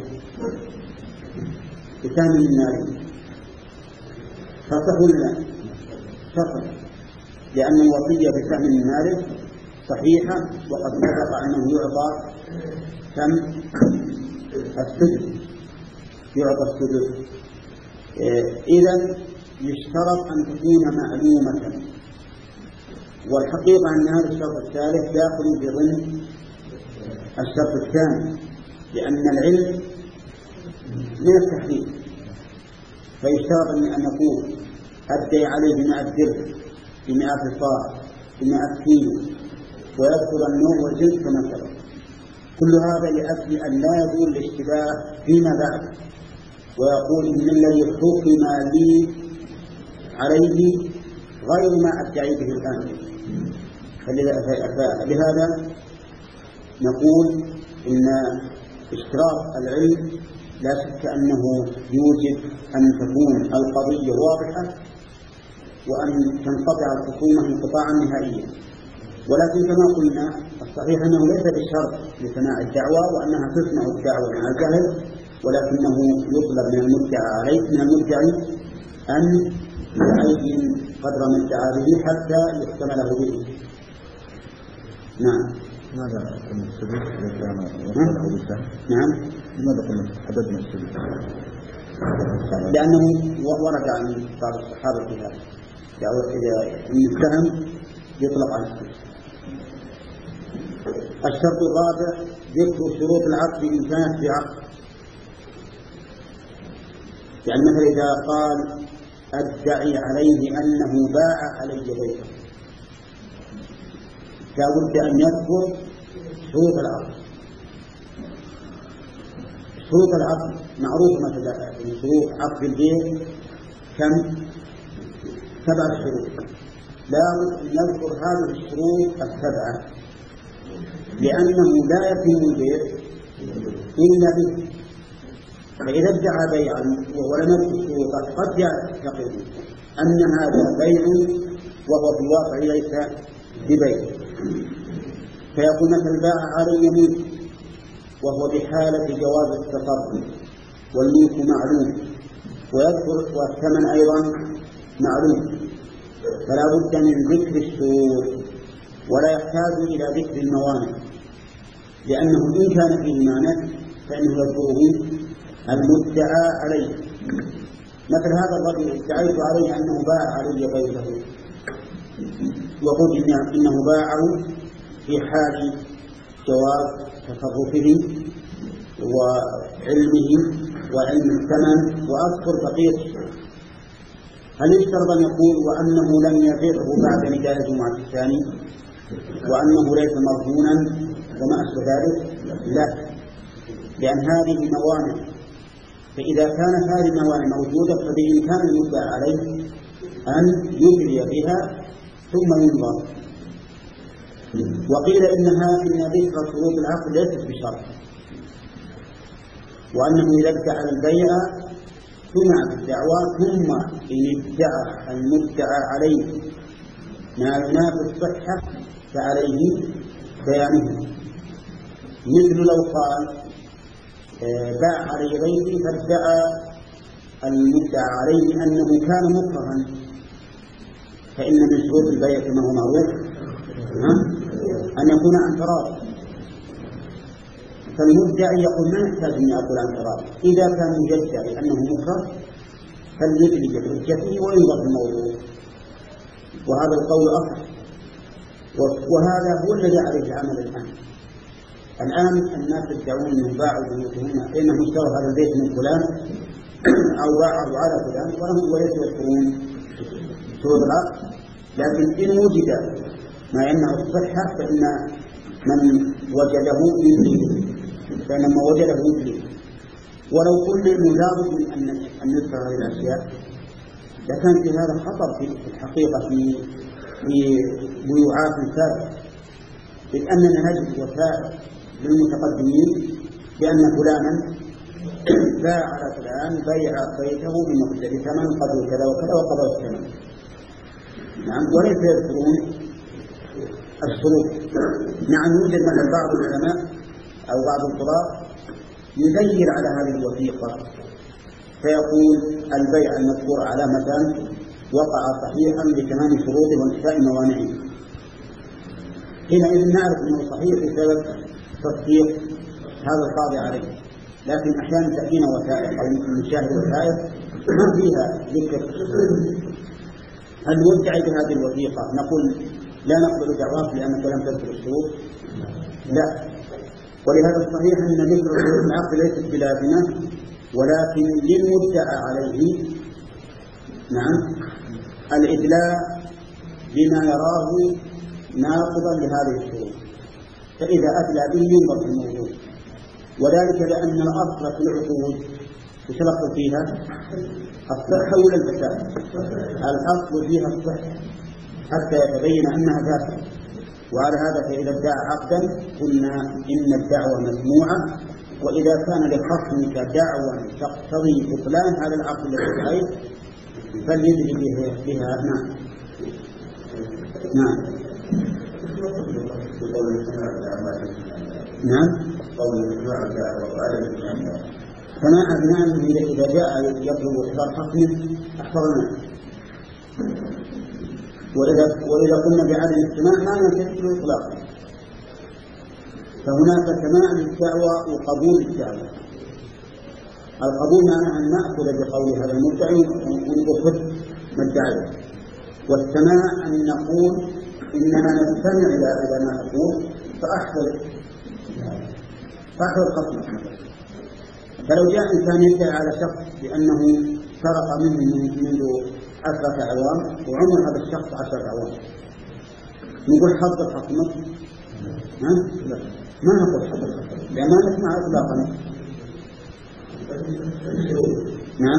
بسهم من ماله فصح ولا فصح، لأن الوصية بسهم من ماله صحيحة، وقد سبق أنه يعطى كم السدس، يعطى السدس. إذن يشترط أن تكون معلومة، والحقيقة أن هذا الشرط الثالث داخل في ضمن الشرط الثاني، لأن العلم من التحريف، فيشترط أن نقول أدعي عليه بمئة درهم بمئة صاع بمئة كيلو، ويذكر النوع والجنس كما سبق. كل هذا لأجل أن لا يكون الاشتباه فيما بعد، ويقول إن الذي حكم لي عليه غير ما أدعي به الآن. فلهذا نقول إن اشتراط العلم لا شك أنه يوجب أن تكون القضية واضحة وأن تنقطع الخصومة انقطاعا نهائيا. ولكن كما قلنا الصحيح أنه ليس بشرط لسماع الدعوة وأنها تسمع الدعوة مع الجهل، ولكنه يطلب من المدعى عليه من المدعي أن يعين قدر ما ادعى به حتى يحكم له به. نعم. ماذا قلنا السبيل إذا كان وصله بالسهم؟ نعم. لماذا قلنا حددنا السبيل؟ لأنه ورد عن بعض الصحابة في هذا، إذا السهم يطلق على السبيل. الشرط الرابع ذكر شروط العقد إن كانت بعقد، يعني مثلا إذا قال أدعي عليه أنه باع علي بيته، لابد أن يذكر شروط العقد. شروط العقد معروفة مثلا شروط عقد البيع كم؟ سبعة شروط، لابد أن يذكر هذه الشروط السبعة، لأنه لا يتم البيع إلا به. فإذا ادعى بيعا ولم يذكر شروطه قد يعتقد أن هذا بيع وهو في الواقع ليس ببيع، فيقول مثل باع علي ملك وهو بحالة جواز التصرف والملك معلوم، ويذكر والثمن أيضا معلوم، فلا بد من ذكر الشروط ولا يحتاج إلى ذكر الموانع، لأنه إن كان فيه مانع فإنه يذكره المدعى عليه. مثل هذا الرجل ادعيت عليه أنه باع علي بيته، وقلت إنه باعه في حال جواز تصرفه وعلمه وعلم الثمن، وأذكر بقية الشروط. هل يشترط أن يقول وأنه لم يبيعه بعد نداء الجمعة الثاني وأنه ليس مرهونا وما أشبه ذلك؟ لا، لأن هذه موانع، فإذا كانت هذه الموانع موجودة فبإمكان المدعى عليه أن يدري بها ثم ينظر. وقيل إنها إن ذكر شروط العقد ليست بشرط، وأنه إذا ادعى البيع سمع بالدعوى ثم إن ادعى المدعى عليه ما ينافي الصحة فعليه بيانه. مثل لو قال باع علي بيتي فادعى المدعى عليه أنه كان مكرها، فإن من شروط البيع كما هو معروف أن يكون عن تراض، فالمدعي يقول ما يحتاج أن يقول عن تراض، إذا كان يدعي أنه مكره فليدرج حجته وينظر في الموضوع. وهذا القول أصح، وهذا هو الذي عليه العمل الآن. الآن الناس يدعون أنهم باعوا بيوتهم إنهم اشتروا هذا البيت من فلان أو باعه على فلان ولهم وليس يذكرون شروط العقد، لكن إن وجد ما يمنع الصحة فإن من وجده يمكن، فإنما وجده يمكن. ولو قلنا أنه لا بد من أن نذكر هذه الأشياء لكان في هذا خطر في الحقيقة في في بيوعات سابقة، إذ أننا نجد وثائق للمتقدمين بأن فلانا باع على فلان بيع بيته بمقدر ثمن قدر كذا وكذا وقدر الثمن. نعم، وليس يذكرون الشروط. نعم، يوجد مثل بعض العلماء أو بعض القضاة يدير على هذه الوثيقة فيقول البيع المذكور على مثلا وقع صحيحا بتمام شروطه وانتفاء موانعه. حينئذ نعرف أنه صحيح بسبب تصديق هذا القاضي عليه. لكن أحيانا تأتينا وثائق أو نشاهد وثائق ما فيها ذكر. هل ندعي بهذه الوثيقة نقول لا نقبل دعواك لأنك لم تذكر الشروط؟ لا. ولهذا الصحيح أن ذكر شروط العقد ليست بلازمة، ولكن للمدعى عليه نعم الإدلاء بما يراه ناقضا لهذه الشروط، فإذا أدلى به ينظر في الموضوع. وذلك لأن الأصل في العقود يتلقى فيها الصحة ولا الفساد؟ الأصل فيها الصحة حتى يتبين أنها فاسدة. وعلى هذا فإذا ادعى عقدا قلنا إن الدعوة مسموعة، وإذا كان لخصمك دعوة تقتضي بطلان هذا العقد الذي ادعيت فليدري بها. نعم نعم نعم سماع أبناء إذا جاء يطلب إحضار حقنه أحضرنا، وإذا وإذا قلنا بعدم السماع ما ينتهي إطلاقا. فهناك سماع للدعوة وقبول الدعوة. القبول معناه أن نأخذ بقول هذا المدعي ونأخذ ما ادعيه، والسماع أن نقول إننا نستمع إلى ما تقول فأحضر فأحضر خصمك. فلو جاء إنسان يدعي على شخص بأنه سرق منه منذ عشرة أعوام وعمر هذا الشخص عشرة أعوام، نقول حضر خصمك؟ ما نقول حضر خصمك لأن ما نسمع إطلاقا. نعم،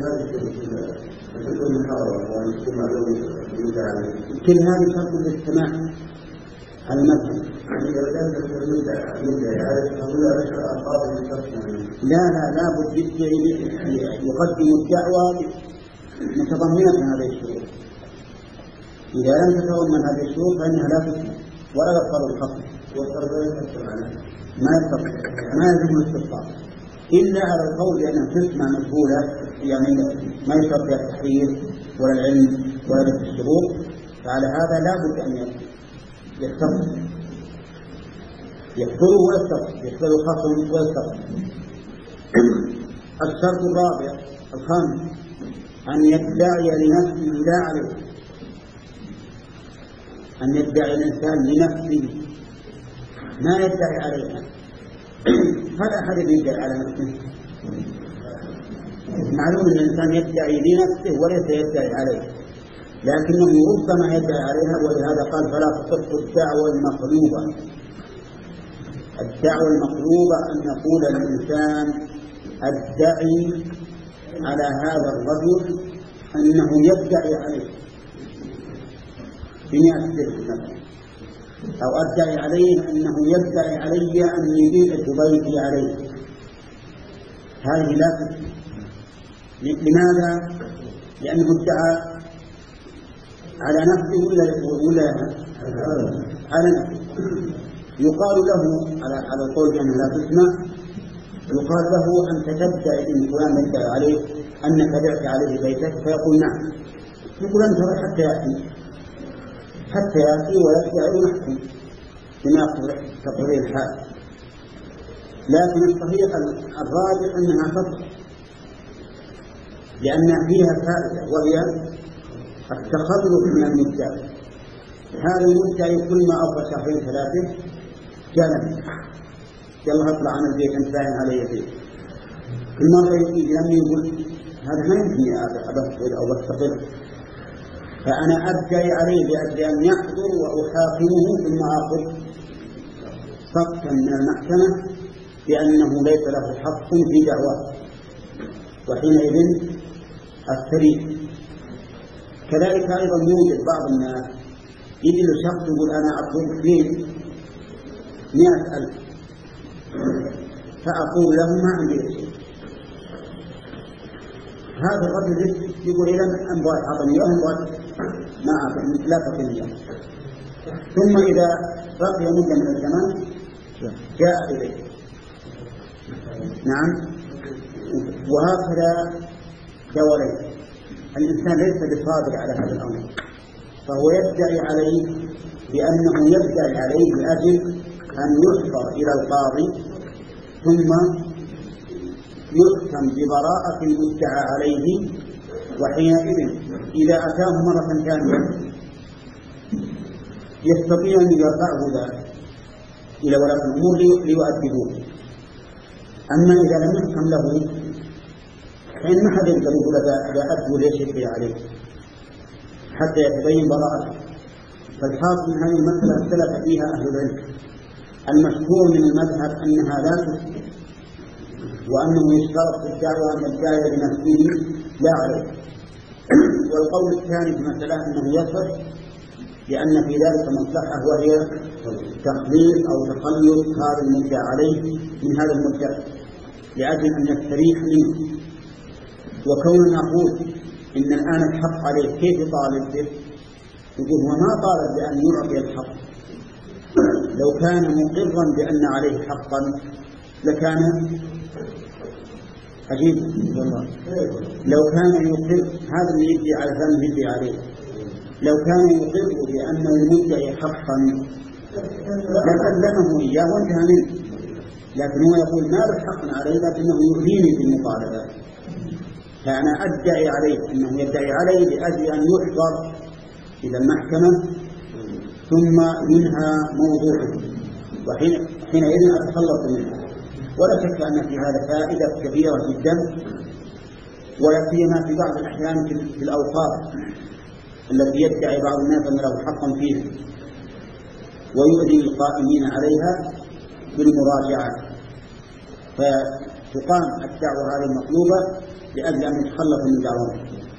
كل هذه شرط للسماع على المذهب. لا لا لا بد يقدم الدعوة متضمنة هذه الشروط. إذا لم تتضمن هذه الشروط فإنها لا تسمع ولا يقبل الخصم. ما يستطيع ما يجب الاستفسار إلا على القول لأنها تسمع مجهولة، يعني ما يشرط فيها التحرير ولا العلم ولا الشروط، فعلى هذا لا بد أن يستفسر يحضره ويستفسر يحضر الخصم ويستفسر. الشرط الرابع الخامس أن يدعي لنفسه لا عليه، أن يدعي الإنسان لنفسه ما يدعي عليها. هل أحد يدعي على نفسه؟ معلوم أن الإنسان يدعي لنفسه وليس يدعي عليه، لكنه ربما يدعي عليها، ولهذا قال فلا تصح الدعوة المقلوبة. الدعوة المقلوبة أن يقول الإنسان أدعي على هذا الرجل أنه يدعي عليه بمئة درهم، أو أدعي عليه أنه يدعي علي أني بيعت بيتي عليه. هذه لا تكفي. لماذا؟ لأنه ادعى على نفسه ولا ولا على نفسه. يقال له على على القول بأنه لا تسمع، يقال له أنت تدعي إن فلان يدعي عليه أنك بعت عليه بيتك، فيقول نعم. يقول أنت حتى يأتي حتى يأتي ويدعي ونحكم بما تقضي الحال. لكن الصحيح الراجح أنها تصح، لأن فيها فائدة، وهي التخلص من المدعي. هذا المدعي كل ما أفضل شهرين ثلاثة جلد، يلا اطلع عن البيت أنت باين علي فيه. كل مرة يجي لم يقول هذا ما يمكن أبطل أو أستقر، فأنا أدعي عليه بأجل أن يحضر وأحاكمه ثم آخذ صفا من المحكمة بأنه ليس له حق في دعواه، وحينئذ أستريح. كذلك أيضا يوجد بعض الناس يجي له شخص يقول أنا أطلب فيه مئة ألف، فأقول له ما عندي شيء. هذا الرجل يقول إذا أنبغى أعطني إياه أنبغى ما أعطني لا تعطيني إياه. ثم إذا بقي مدة من الزمان جاء إليه. نعم. وهكذا دورين. الإنسان ليس بصادق على هذا الأمر، فهو يدعي عليه بأنه يدعي عليه لأجل أن يحضر إلى القاضي ثم يحكم ببراءة المدعى عليه، وحينئذ إذا أتاه مرة ثانية يستطيع أن يرفعه ذلك إلى ولاة الأمور ليؤدبوه. أما إذا لم يحكم له فإن ما حد يقدر يقول إذا أدبوا ليش يدعي عليه حتى يتبين براءته. فالحاصل من هذه المسألة اختلف فيها أهل العلم. المشهور من المذهب أنها لا تثبت، وأنه يشترط في الدعوة أن الداعي بنفسه لا عليه. والقول الثاني في مسألة أنه يصح لأن في ذلك مصلحة، وهي تخليص أو تخلص هذا المدعى عليه من هذا المدعى لأجل أن يستريح منه. وكون نقول إن الآن الحق عليه كيف يطالب به؟ يقول هو ما طالب بأن يعطي الحق، لو كان مقرا بأن عليه حقا لكان عجيب. لو كان يقر هذا اللي يدعي على ذنب يدعي عليه، لو كان يقر بأن المدعي حقا لسلمه إياه وانتهى منه، لكن هو يقول ما له حق عليه لكنه يؤذيني في المطالبة، فأنا أدعي عليه أنه يدعي عليه لأجل أن يحضر إلى المحكمة ثم ينهى موضوعه، وحينئذ أتخلص منه. ولا شك أن في هذا فائدة كبيرة جدا، ولا سيما في بعض الأحيان في الأوقات التي يدعي بعض الناس أن له حقا فيها ويؤذي القائمين عليها بالمراجعة، فتقام الدعوة هذه المطلوبة لأجل أن يتخلص من دعوته.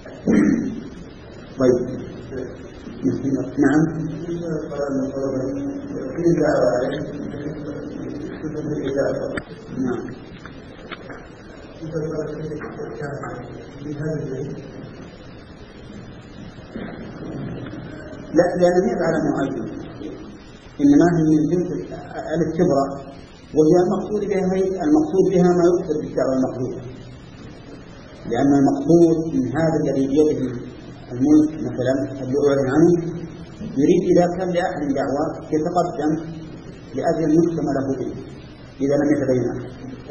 طيب نعم. نعم. لا، لأنه يفعل معين، إنما هي من جنس الاستبراء، وهي المقصود بها المقصود بها ما يقصد بالدعوة المقصودة، لأن المقصود من هذا الذي بيده الملك مثلا الذي أعلن عنه يريد إذا كان لأحد دعوة يتقدم لأجل أن يقسم له به إذا لم يتبين أحد.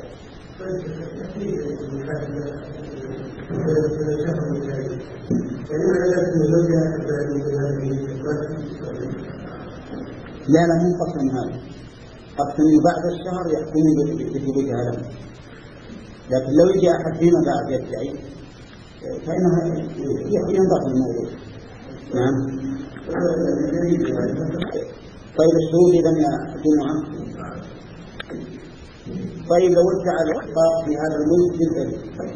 لا لا من قسم هذا، قسم بعد الشهر يحكم بثبوتها له، لكن لو يجي أحد فيما بعد يدعي فإنها ينضاف الموضوع. نعم. طيب الشهود إذا يا جمعة، طيب لو ادعى الإحقاق في هذا الملك بالإذن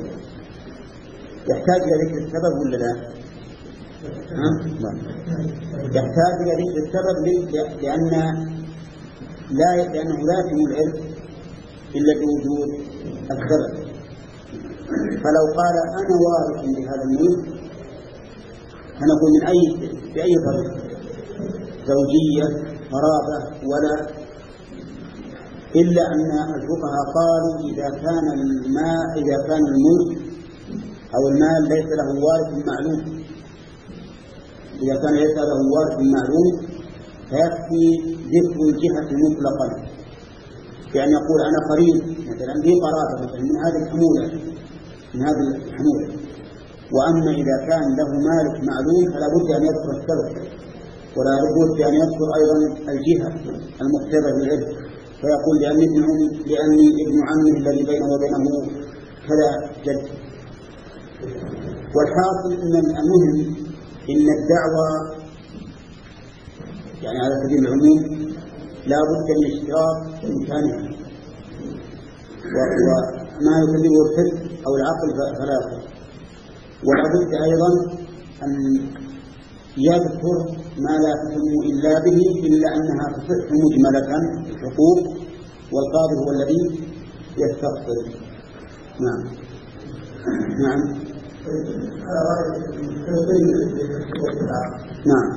يحتاج إلى ذكر السبب ولا لا؟ ها؟ يحتاج إلى ذكر السبب لأن لا لأنه لا يتم العلم إلا بوجود السبب. فلو قال أنا وارث لهذا الملك فنقول من أي بأي طريق؟ زوجية، قرابة، ولا إلا أن الفقهاء قالوا إذا كان الماء إذا كان الملك أو المال ليس له وارث معلوم، إذا كان ليس له وارث معلوم فيكفي ذكر الجهة مطلقا، يعني يقول أنا قريب مثلا لي قرابة مثلا من هذه الحمولة من هذه الحمولة، وأما إذا كان له مالك معلوم فلا بد أن يذكر السبب، ولا بد أن يذكر أيضا الجهة المقتضى بالعلم، فيقول لأني ابن عم لأني ابن عمه الذي بينه وبينه كذا جد. والحاصل أن المهم إن الدعوة يعني على سبيل العموم لا بد من اشتراط إمكانها، وما يكذبه الحس أو العقل فلا يصح. ولا بد أيضا أن يذكر ما لا تتم إلا به إلا أنها تصح مجملة الحقوق، والقاضي هو الذي يستفصل. نعم نعم نعم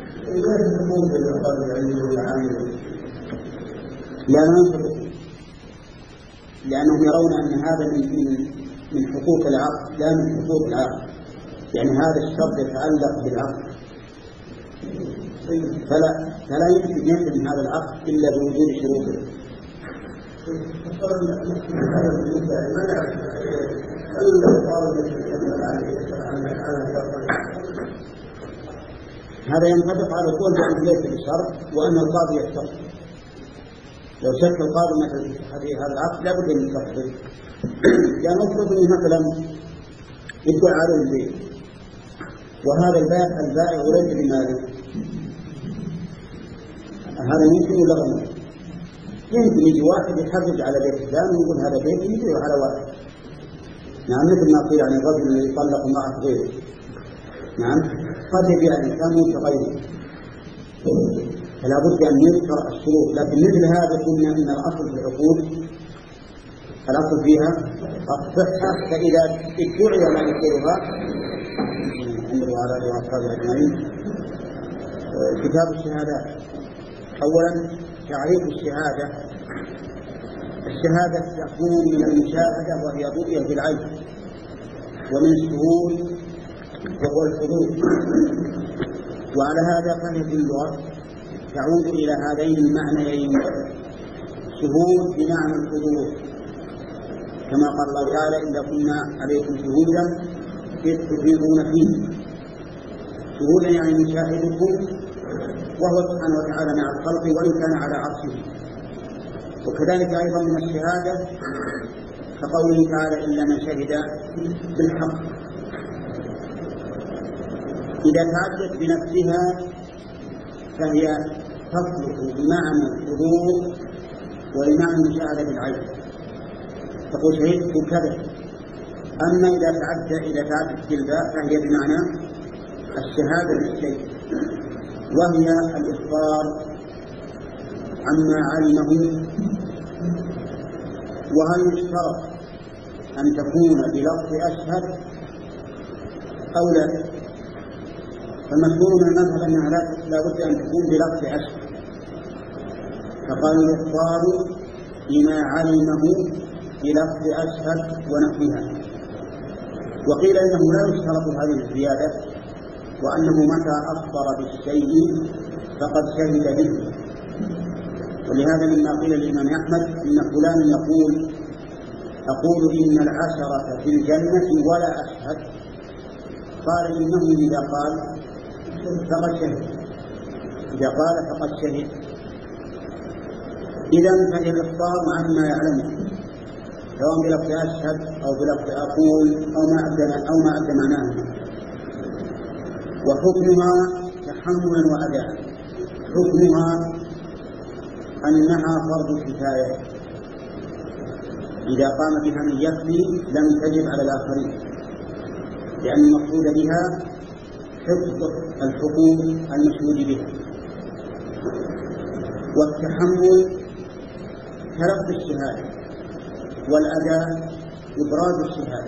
لا ننفق، لأنهم يرون أن هذا من من حقوق العقد لا من حقوق العقد، يعني هذا الشرط يتعلق بالعقد، فلا فلا يمكن ينتهي هذا العقد إلا بوجود شروطه. هذا ينطبق على القول بأنه ليس بشرط وأن القاضي يشترط. لو شك القاضي مثلا في هذا العقد لا بد من تفصيل، يعني نفرض أنه مثلا يدعى عليه البيع، وهذا البائع البائع وليس بمالك، هذا يمكن ولا غير؟ يمكن يجي واحد يحرج على بيت فلان ويقول هذا بيت يبيع على واحد. نعم، مثل ما قيل عن الرجل الذي يطلق امرأة غيره. نعم، قد يبيع الإنسان متغير، فلا بد أن يذكر الشروط. لكن مثل هذا قلنا أن الأصل في العقود الأصل فيها الصحة، فإذا ادعي ما يذكرها عند الوعلاء وأصحابه أجمعين. كتاب الشهادات. أولا تعريف الشهادة. الشهادة تكون من المشاهدة وهي رؤية بالعين، ومن الشهود وهو الحضور، وعلى هذا فهي في اللغة تعود إلى هذين المعنيين، شهود بمعنى الحضور، كما قال الله تعالى إذا كنا عليكم شهودا إذ تفيضون فيه. شهودا يعني نشاهدكم وهو سبحانه وتعالى مع الخلق وإن كان على عرشه. وكذلك أيضا من الشهادة كقوله تعالى إلا من شهد بالحق. إذا تعدت بنفسها فهي تصلح بمعنى الحضور ولمعنى المشاهدة بالعين، تقول شهدت كذا. أما إذا تعدت إذا تعدت بالباء فهي بمعنى الشهادة بالشيء، وهي الإخبار عما علمه. وهل يشترط أن تكون بلفظ أشهد أو لا؟ فمشهور من المذهب أنها لا بد أن تكون بلفظ أشهد، فقال الإخبار بما علمه بلفظ أشهد ونحوها. وقيل إنه لا يشترط هذه الزيادة، وأنه متى أخبر بالشيء فقد شهد به. ولهذا مما قيل للإمام أحمد إن فلان يقول أقول إن العشرة في الجنة ولا أشهد، قال إنه إذا قال فقد شهد، إذا قال فقد شهد. إذن فهي الإخبار عما يعلمه سواء بلفظ أشهد أو بلفظ أقول أو ما أدى أو ما أدى معناه. وحكمها تحملا وأداء. حكمها أنها فرض كفاية، إذا قام بها من يكفي لم تجب على الآخرين، لأن المقصود بها حفظ الحقوق المشهود بها. والتحمل تلقي الشهادة، والأداء إبراز الشهادة.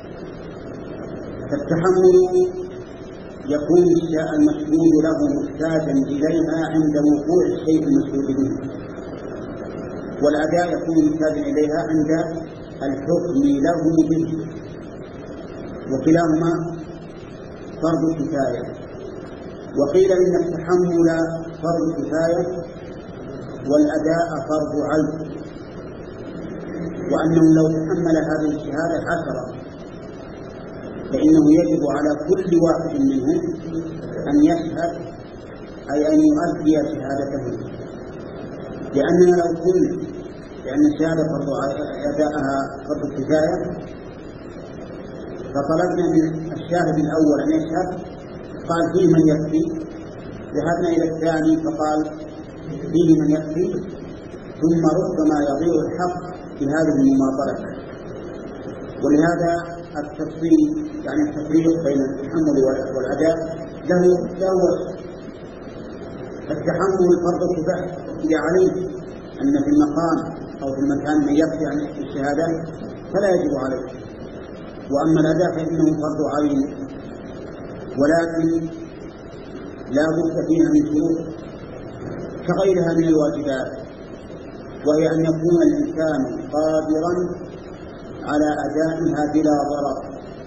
فالتحمل يكون المشهود له محتاجا إليها عند وقوع الشيء المشهود به، والأداء يكون محتاجا إليها عند الحكم له به، وكلاهما فرض كفاية. وقيل إن التحمل فرض كفاية والأداء فرض عين، وأنه لو تحمل هذه الشهادة عشرة فإنه يجب على كل واحد منهم أن يشهد، أي أن يؤدي شهادته. لأننا لو قلنا لأن الشهادة فرض أداءها فرض كفاية فطلبنا من الشاهد الأول أن يشهد، قال فيه من يكفي، ذهبنا إلى الثاني فقال فيه من يكفي، ثم ربما يضيع الحق في هذه المماطلة. ولهذا التفصيل يعني التفريق بين التحمل والأداء له له التحمل فرض كفاية إذا عليه أن في المقام أو في المكان من يكفي عن الشهادة فلا يجب عليه، وأما الأداء فإنه فرض عين، ولكن لا بد فيها من شروط كغيرها من الواجبات، وهي أن يكون الإنسان قادرا على أدائها بلا ضرر،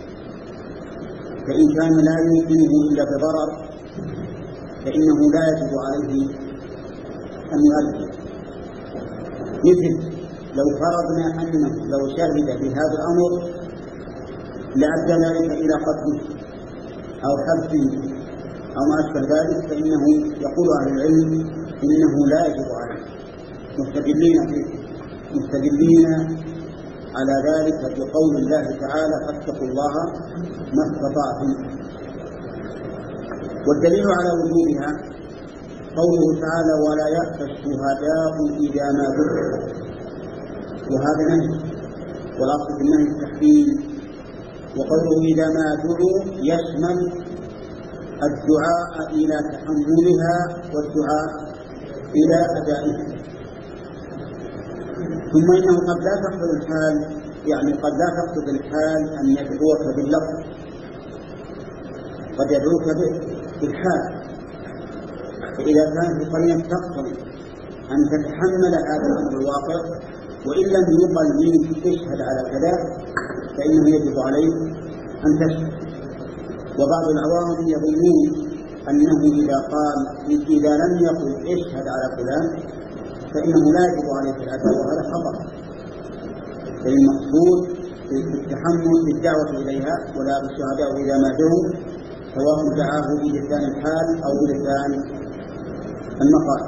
فإن كان لا يمكنه إلا بضرر فإنه لا يجب عليه أن يؤدي. مثل لو فرضنا أنه لو شهد بهذا الأمر لأدى ذلك إلى قتله أو حبسه أو ما أشبه ذلك، فإنه يقول أهل العلم إنه لا يجب عليه، مستدلين مستدلين على ذلك بقول الله تعالى فاتقوا الله ما استطعتم. والدليل على وجوبها قوله تعالى ولا يأتى الشهداء إذا ما ذكروا، وهذا نهي، والأصل في النهي التحريم. وقوله إذا ما دعوا يشمل الدعاء إلى تحملها والدعاء إلى أدائها. ثم إنه قد لا تقصد الحال، يعني قد لا تقصد الحال أن يدعوك باللفظ، قد يدعوك بالحال، فإذا كانت القرينة تقتضي أن تتحمل هذا الأمر الواقع وإن لم يقل منك تشهد على كذا فإنه يجب عليك أن تشهد. وبعض العوام يظنون أنه إذا قال إذا لم يقل اشهد على فلان فإنه لا يجب عليك الأداء، وهذا خطأ. فالمقصود بالتحمل بالدعوة إليها ولا بالشهداء إذا ما دعوا، سواء دعاه بلسان الحال أو بلسان المقال.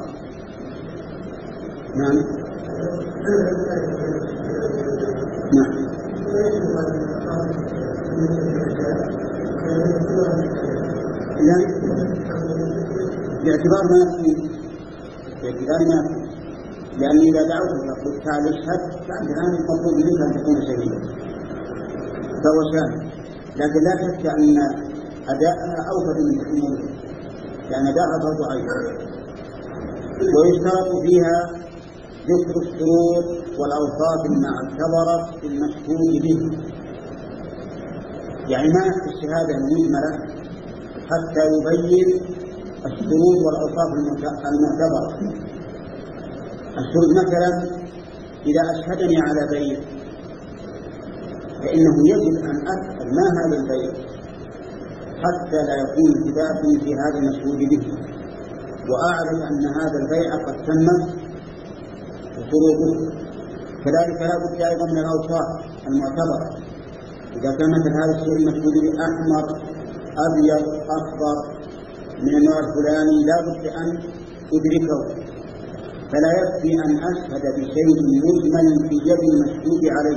نعم نعم يعني باعتبار ما يكون باعتبار ما يكون لأن إذا دعوت تقول تعال اشهد فأنت الآن مطلوب منك أن تكون شهيدا فهو شاهد، لكن لا شك أن أداءها أوفر من تحملها، لأن أداءها فرض عين. ويشترط فيها ذكر الشروط والأوصاف المعتبرة في المشهود به، يعني ما في الشهادة المجملة حتى يبين الشروط والأوصاف المعتبرة. الشروط مثلا إذا أشهدني على بيع فإنه يجب أن أسأل ما هذا البيع حتى لا يكون ابتداء في هذا المشهود به، وأعلم أن هذا البيع قد تمت شروطه. كذلك لا بد أيضا من الأوصاف المعتبرة، إذا كان مثل هذا الشيء المشهود به أحمر أبيض أخضر من النوع الفلاني لا بد أن أدركه، فلا يكفي أن أشهد بشيء مجمل في يد المشهود عليه.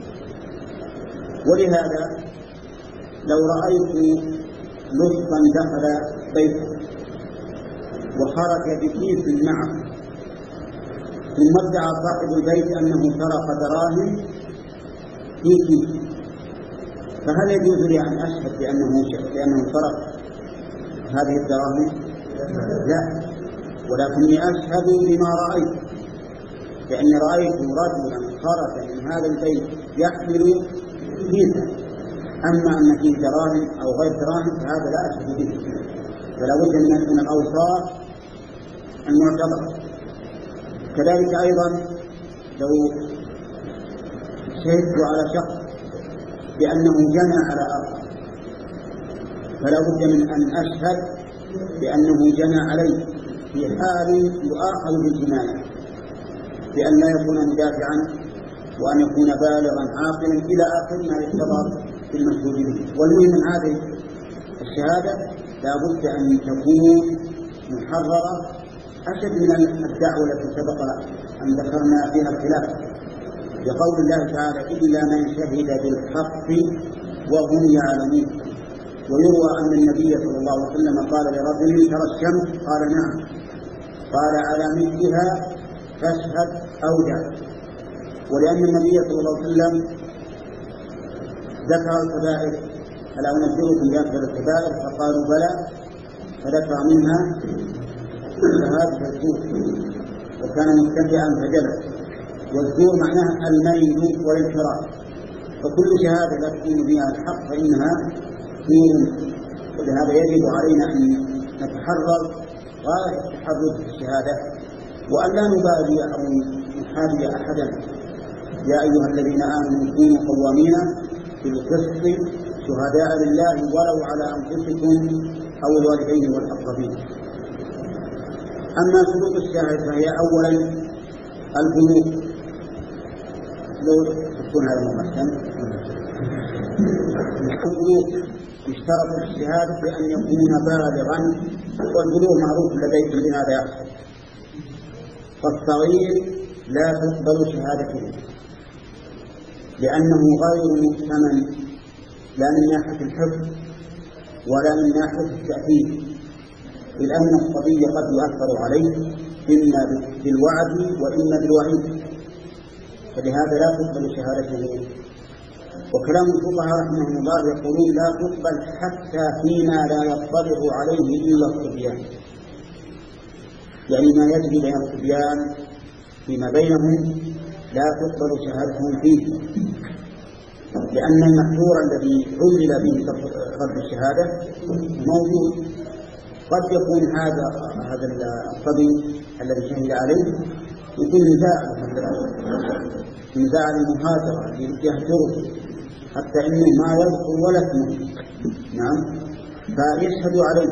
ولهذا لو رأيت لصا دخل بيته وخرج بكيس معه ثم ادعى صاحب البيت أنه سرق دراهم في كيس، فهل يجوز لي أن أشهد بأنه بأنه سرق هذه الدراهم؟ لا، ولكني أشهد بما رأيت، لأني رأيت رجلا خرج من هذا البيت يحمل كيسا، أما أن فيه دراهم أو غير دراهم فهذا لا أشهد به. فلا بد من الأوصاف المعتبرة. كذلك أيضا لو شهدت على شخص بأنه جنى على آخر فلا بد من أن أشهد بأنه جنى عليه في حال يؤاخذ بالجناية، بأن لا يكون مدافعا وأن يكون بالغا عاقلا إلى آخر ما يعتبر في المشهود به. والمهم من هذه الشهادة لا بد أن تكون محررة أشد من الدعوة التي سبق أن ذكرنا فيها الخلاف، بقول الله تعالى إلا من شهد بالحق وهم يعلمون. ويروى أن النبي صلى الله عليه وسلم قال لرجل ترى الشمس؟ قال نعم. قال على مثلها فاشهد أو دع. ولأن النبي صلى الله عليه وسلم ذكر الكبائر ألا أنبئكم بأكبر الكبائر؟ فقالوا بلى، فذكر منها شهادة الزور، وكان متكئا فجلس. والزور معناها الميل والانحراف، فكل شهادة لا تكون فيها الحق فإنها زور. ولهذا يجب علينا أن نتحرر غاية التحرر في الشهادة، وأن لا نبالي أو نحابي أحدا. يا أيها الذين آمنوا كونوا قوامين بالقسط شهداء لله ولو على أنفسكم أو الوالدين والأقربين. أما شروط الشاهد فهي أولا البلوغ. لو تكون هذا المحسن البلوغ يشترط في الشهادة بأن يكون بالغا، والبلوغ معروف لديكم بهذا يحصل. فالصغير لا تقبل شهادته لأنه غير مؤتمن، لا من ناحية الحفظ ولا من ناحية التأثير، إذ أن الصبي قد يؤثر عليه إما بالوعد وإما بالوعيد، فلهذا لا تقبل شهادته. وكلام الفقهاء رحمهم الله يقولون لا تقبل حتى فيما لا يطلع عليه إلا الصبيان، يعني ما يجري بين الصبيان فيما بينهم لا تقبل شهادتهم فيه، لأن المحذور الذي علل به رد الشهادة موجود. قد يكون هذا هذا الصبي الذي شهد عليه يكون نزاع نزاع المهاجرة يهجره حتى إنه ما يذكر ولا اسمه، نعم، فيشهد عليه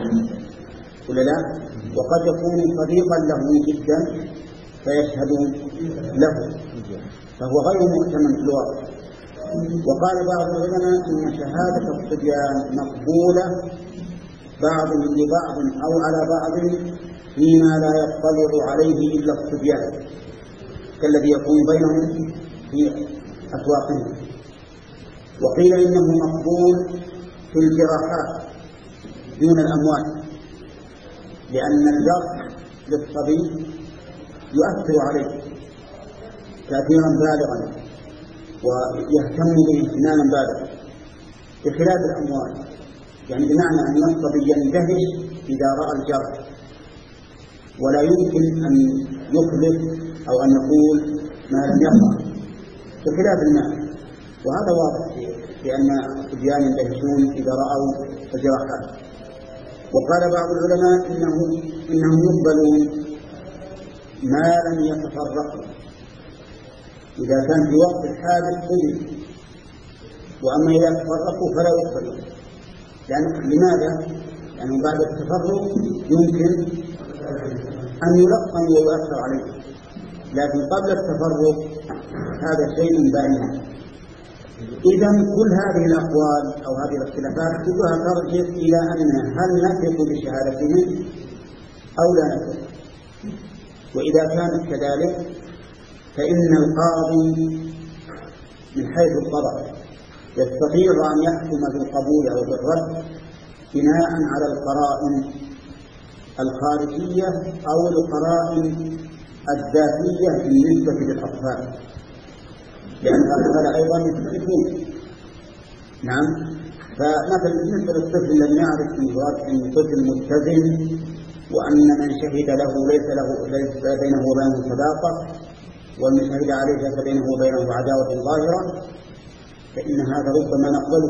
ولا لا؟ وقد يكون صديقا له جدا فيشهد له، فهو غير مؤتمن في الواقع. وقال بعض العلماء إن شهادة الصبيان مقبولة بعضهم لبعض أو على بعض فيما لا يطلع عليه إلا الصبيان، كالذي يكون بينهم في أسواقهم. وقيل إنه مقبول في الجراحات دون الأموال، لأن الجرح للصبي يؤثر عليه تأثيرا بالغا ويهتم به اهتماما بالغا بخلاف الأموال، يعني بمعنى أن الصبي يندهش إذا رأى الجرح ولا يمكن أن يخلف أو أن يقول ما لم يقع بخلاف المال. وهذا واضح في أن الصبيان يندهشون إذا رأوا الجراحات. وقال بعض العلماء إنه إنهم يقبلون ما لم يتفرقوا، إذا كان في وقت الحادث قبل، وأما إذا تفرقوا فلا يقبلون. يعني لماذا؟ لأنه بعد التفرق يمكن أن يلقن ويؤثر عليه، لكن قبل التفرق هذا شيء باين. إذا كل هذه الأقوال أو هذه الاختلافات كلها ترجع إلى أن هل نثق بشهادتهم أو لا نثق. وإذا كانت كذلك فإن القاضي من حيث القضاء يستطيع أن يحكم بالقبول أو بالرد بناء على القرائن الخارجية أو القرائن الذاتية بالنسبة للأطفال، لأن هذا أيضا يختلفون. نعم، فمثلا بالنسبة للطفل الذي يعرف أن طفل متزن وأن من شهد له ليس له ليس بينه وبينه صداقة، ومن شهد عليه ليس بينه وبينه عداوة ظاهرة، فإن هذا ربما نقبله.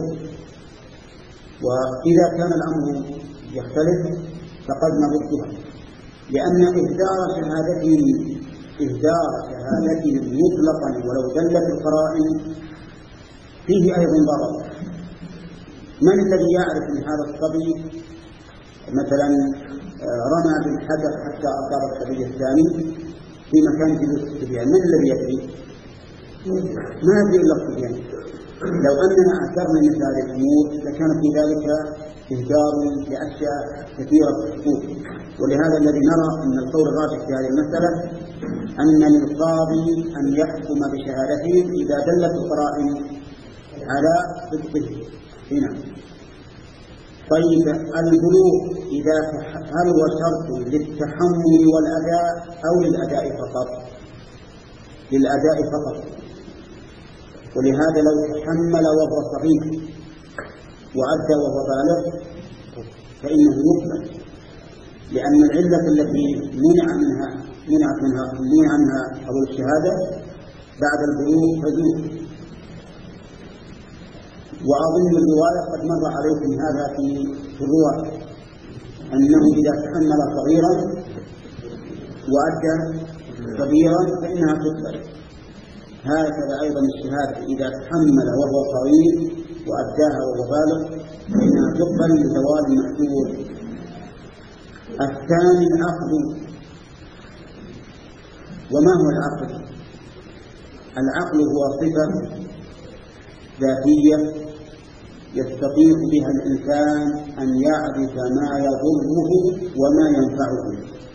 وإذا كان الأمر يختلف فقد نردها، لأن إهدار شهادته إهدار شهادته مطلقا ولو دلت القرائن فيه أيضا ضرر. من الذي يعرف من هذا الصبي مثلا رمى بالحجر حتى أصاب الصبي الثاني في مكان جلوس الصبيان؟ من الذي يدري؟ ما يدري إلا الصبيان. لو أننا أثرنا مثل هذه الأمور لكان في ذلك إهدار لأشياء كثيرة في الحقوق. ولهذا الذي نرى أن القول الراجح في هذه المسألة أن للقاضي أن يحكم بشهادته إذا دلت القرائن على صدقه. هنا طيب البلوغ إذا هل هو شرط للتحمل والأداء أو للأداء فقط؟ للأداء فقط. ولهذا لو تحمل وهو صغير وأدى وهو بالغ فإنه يقبل، لأن العلة التي منع منها منعت منها منع منها قبول الشهادة بعد البلوغ تزول. وأظن الرواية قد مر عليكم هذا في الرواية أنه إذا تحمل صغيرا وأدى كبيرا فإنها تقبل. هكذا أيضا الشهادة إذا تحمل وهو صغير وأداها وهو بالغ فإنها تقبل لزوال المحذور. الثاني العقد. وما هو العقد؟ العقل هو صفة ذاتية يستطيع بها الإنسان أن يعرف ما يضره وما ينفعه.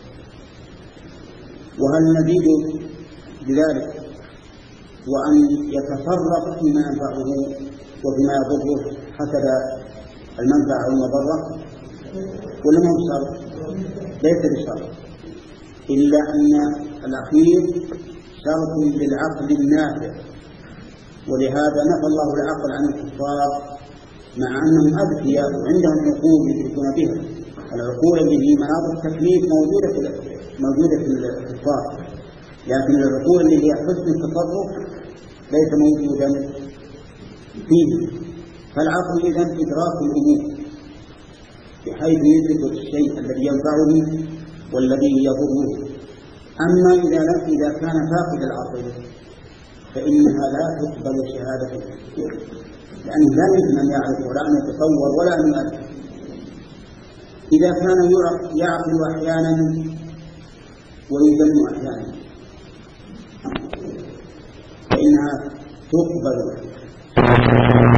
وهل نزيد بذلك وأن يتصرف فيما ينفعه وفيما يضره حسب المنفعة والمضرة؟ ولا ما هو شرط؟ ليس بشرط، إلا أن الأخير شرط للعقل النافع. ولهذا نفى الله العقل عن الكفار مع أنهم أذكياء وعندهم عقول يدركون بها. العقول اللي هي مناط التكليف موجودة في موجودة في الكفار، لكن العقول اللي هي حسن التصرف ليس موجودا فيه. فالعقل إذن إدراك الأمور بحيث يدرك الشيء الذي ينفعه والذي يضره. أما إذا لم إذا كان فاقد العقل فإنها لا تقبل شهادته، لأنه لا يمكن أن يعرف ولا أن يتصور ولا أن يؤثر. إذا كان يعقل أحيانا ويذم أحيانا فإنها تقبل.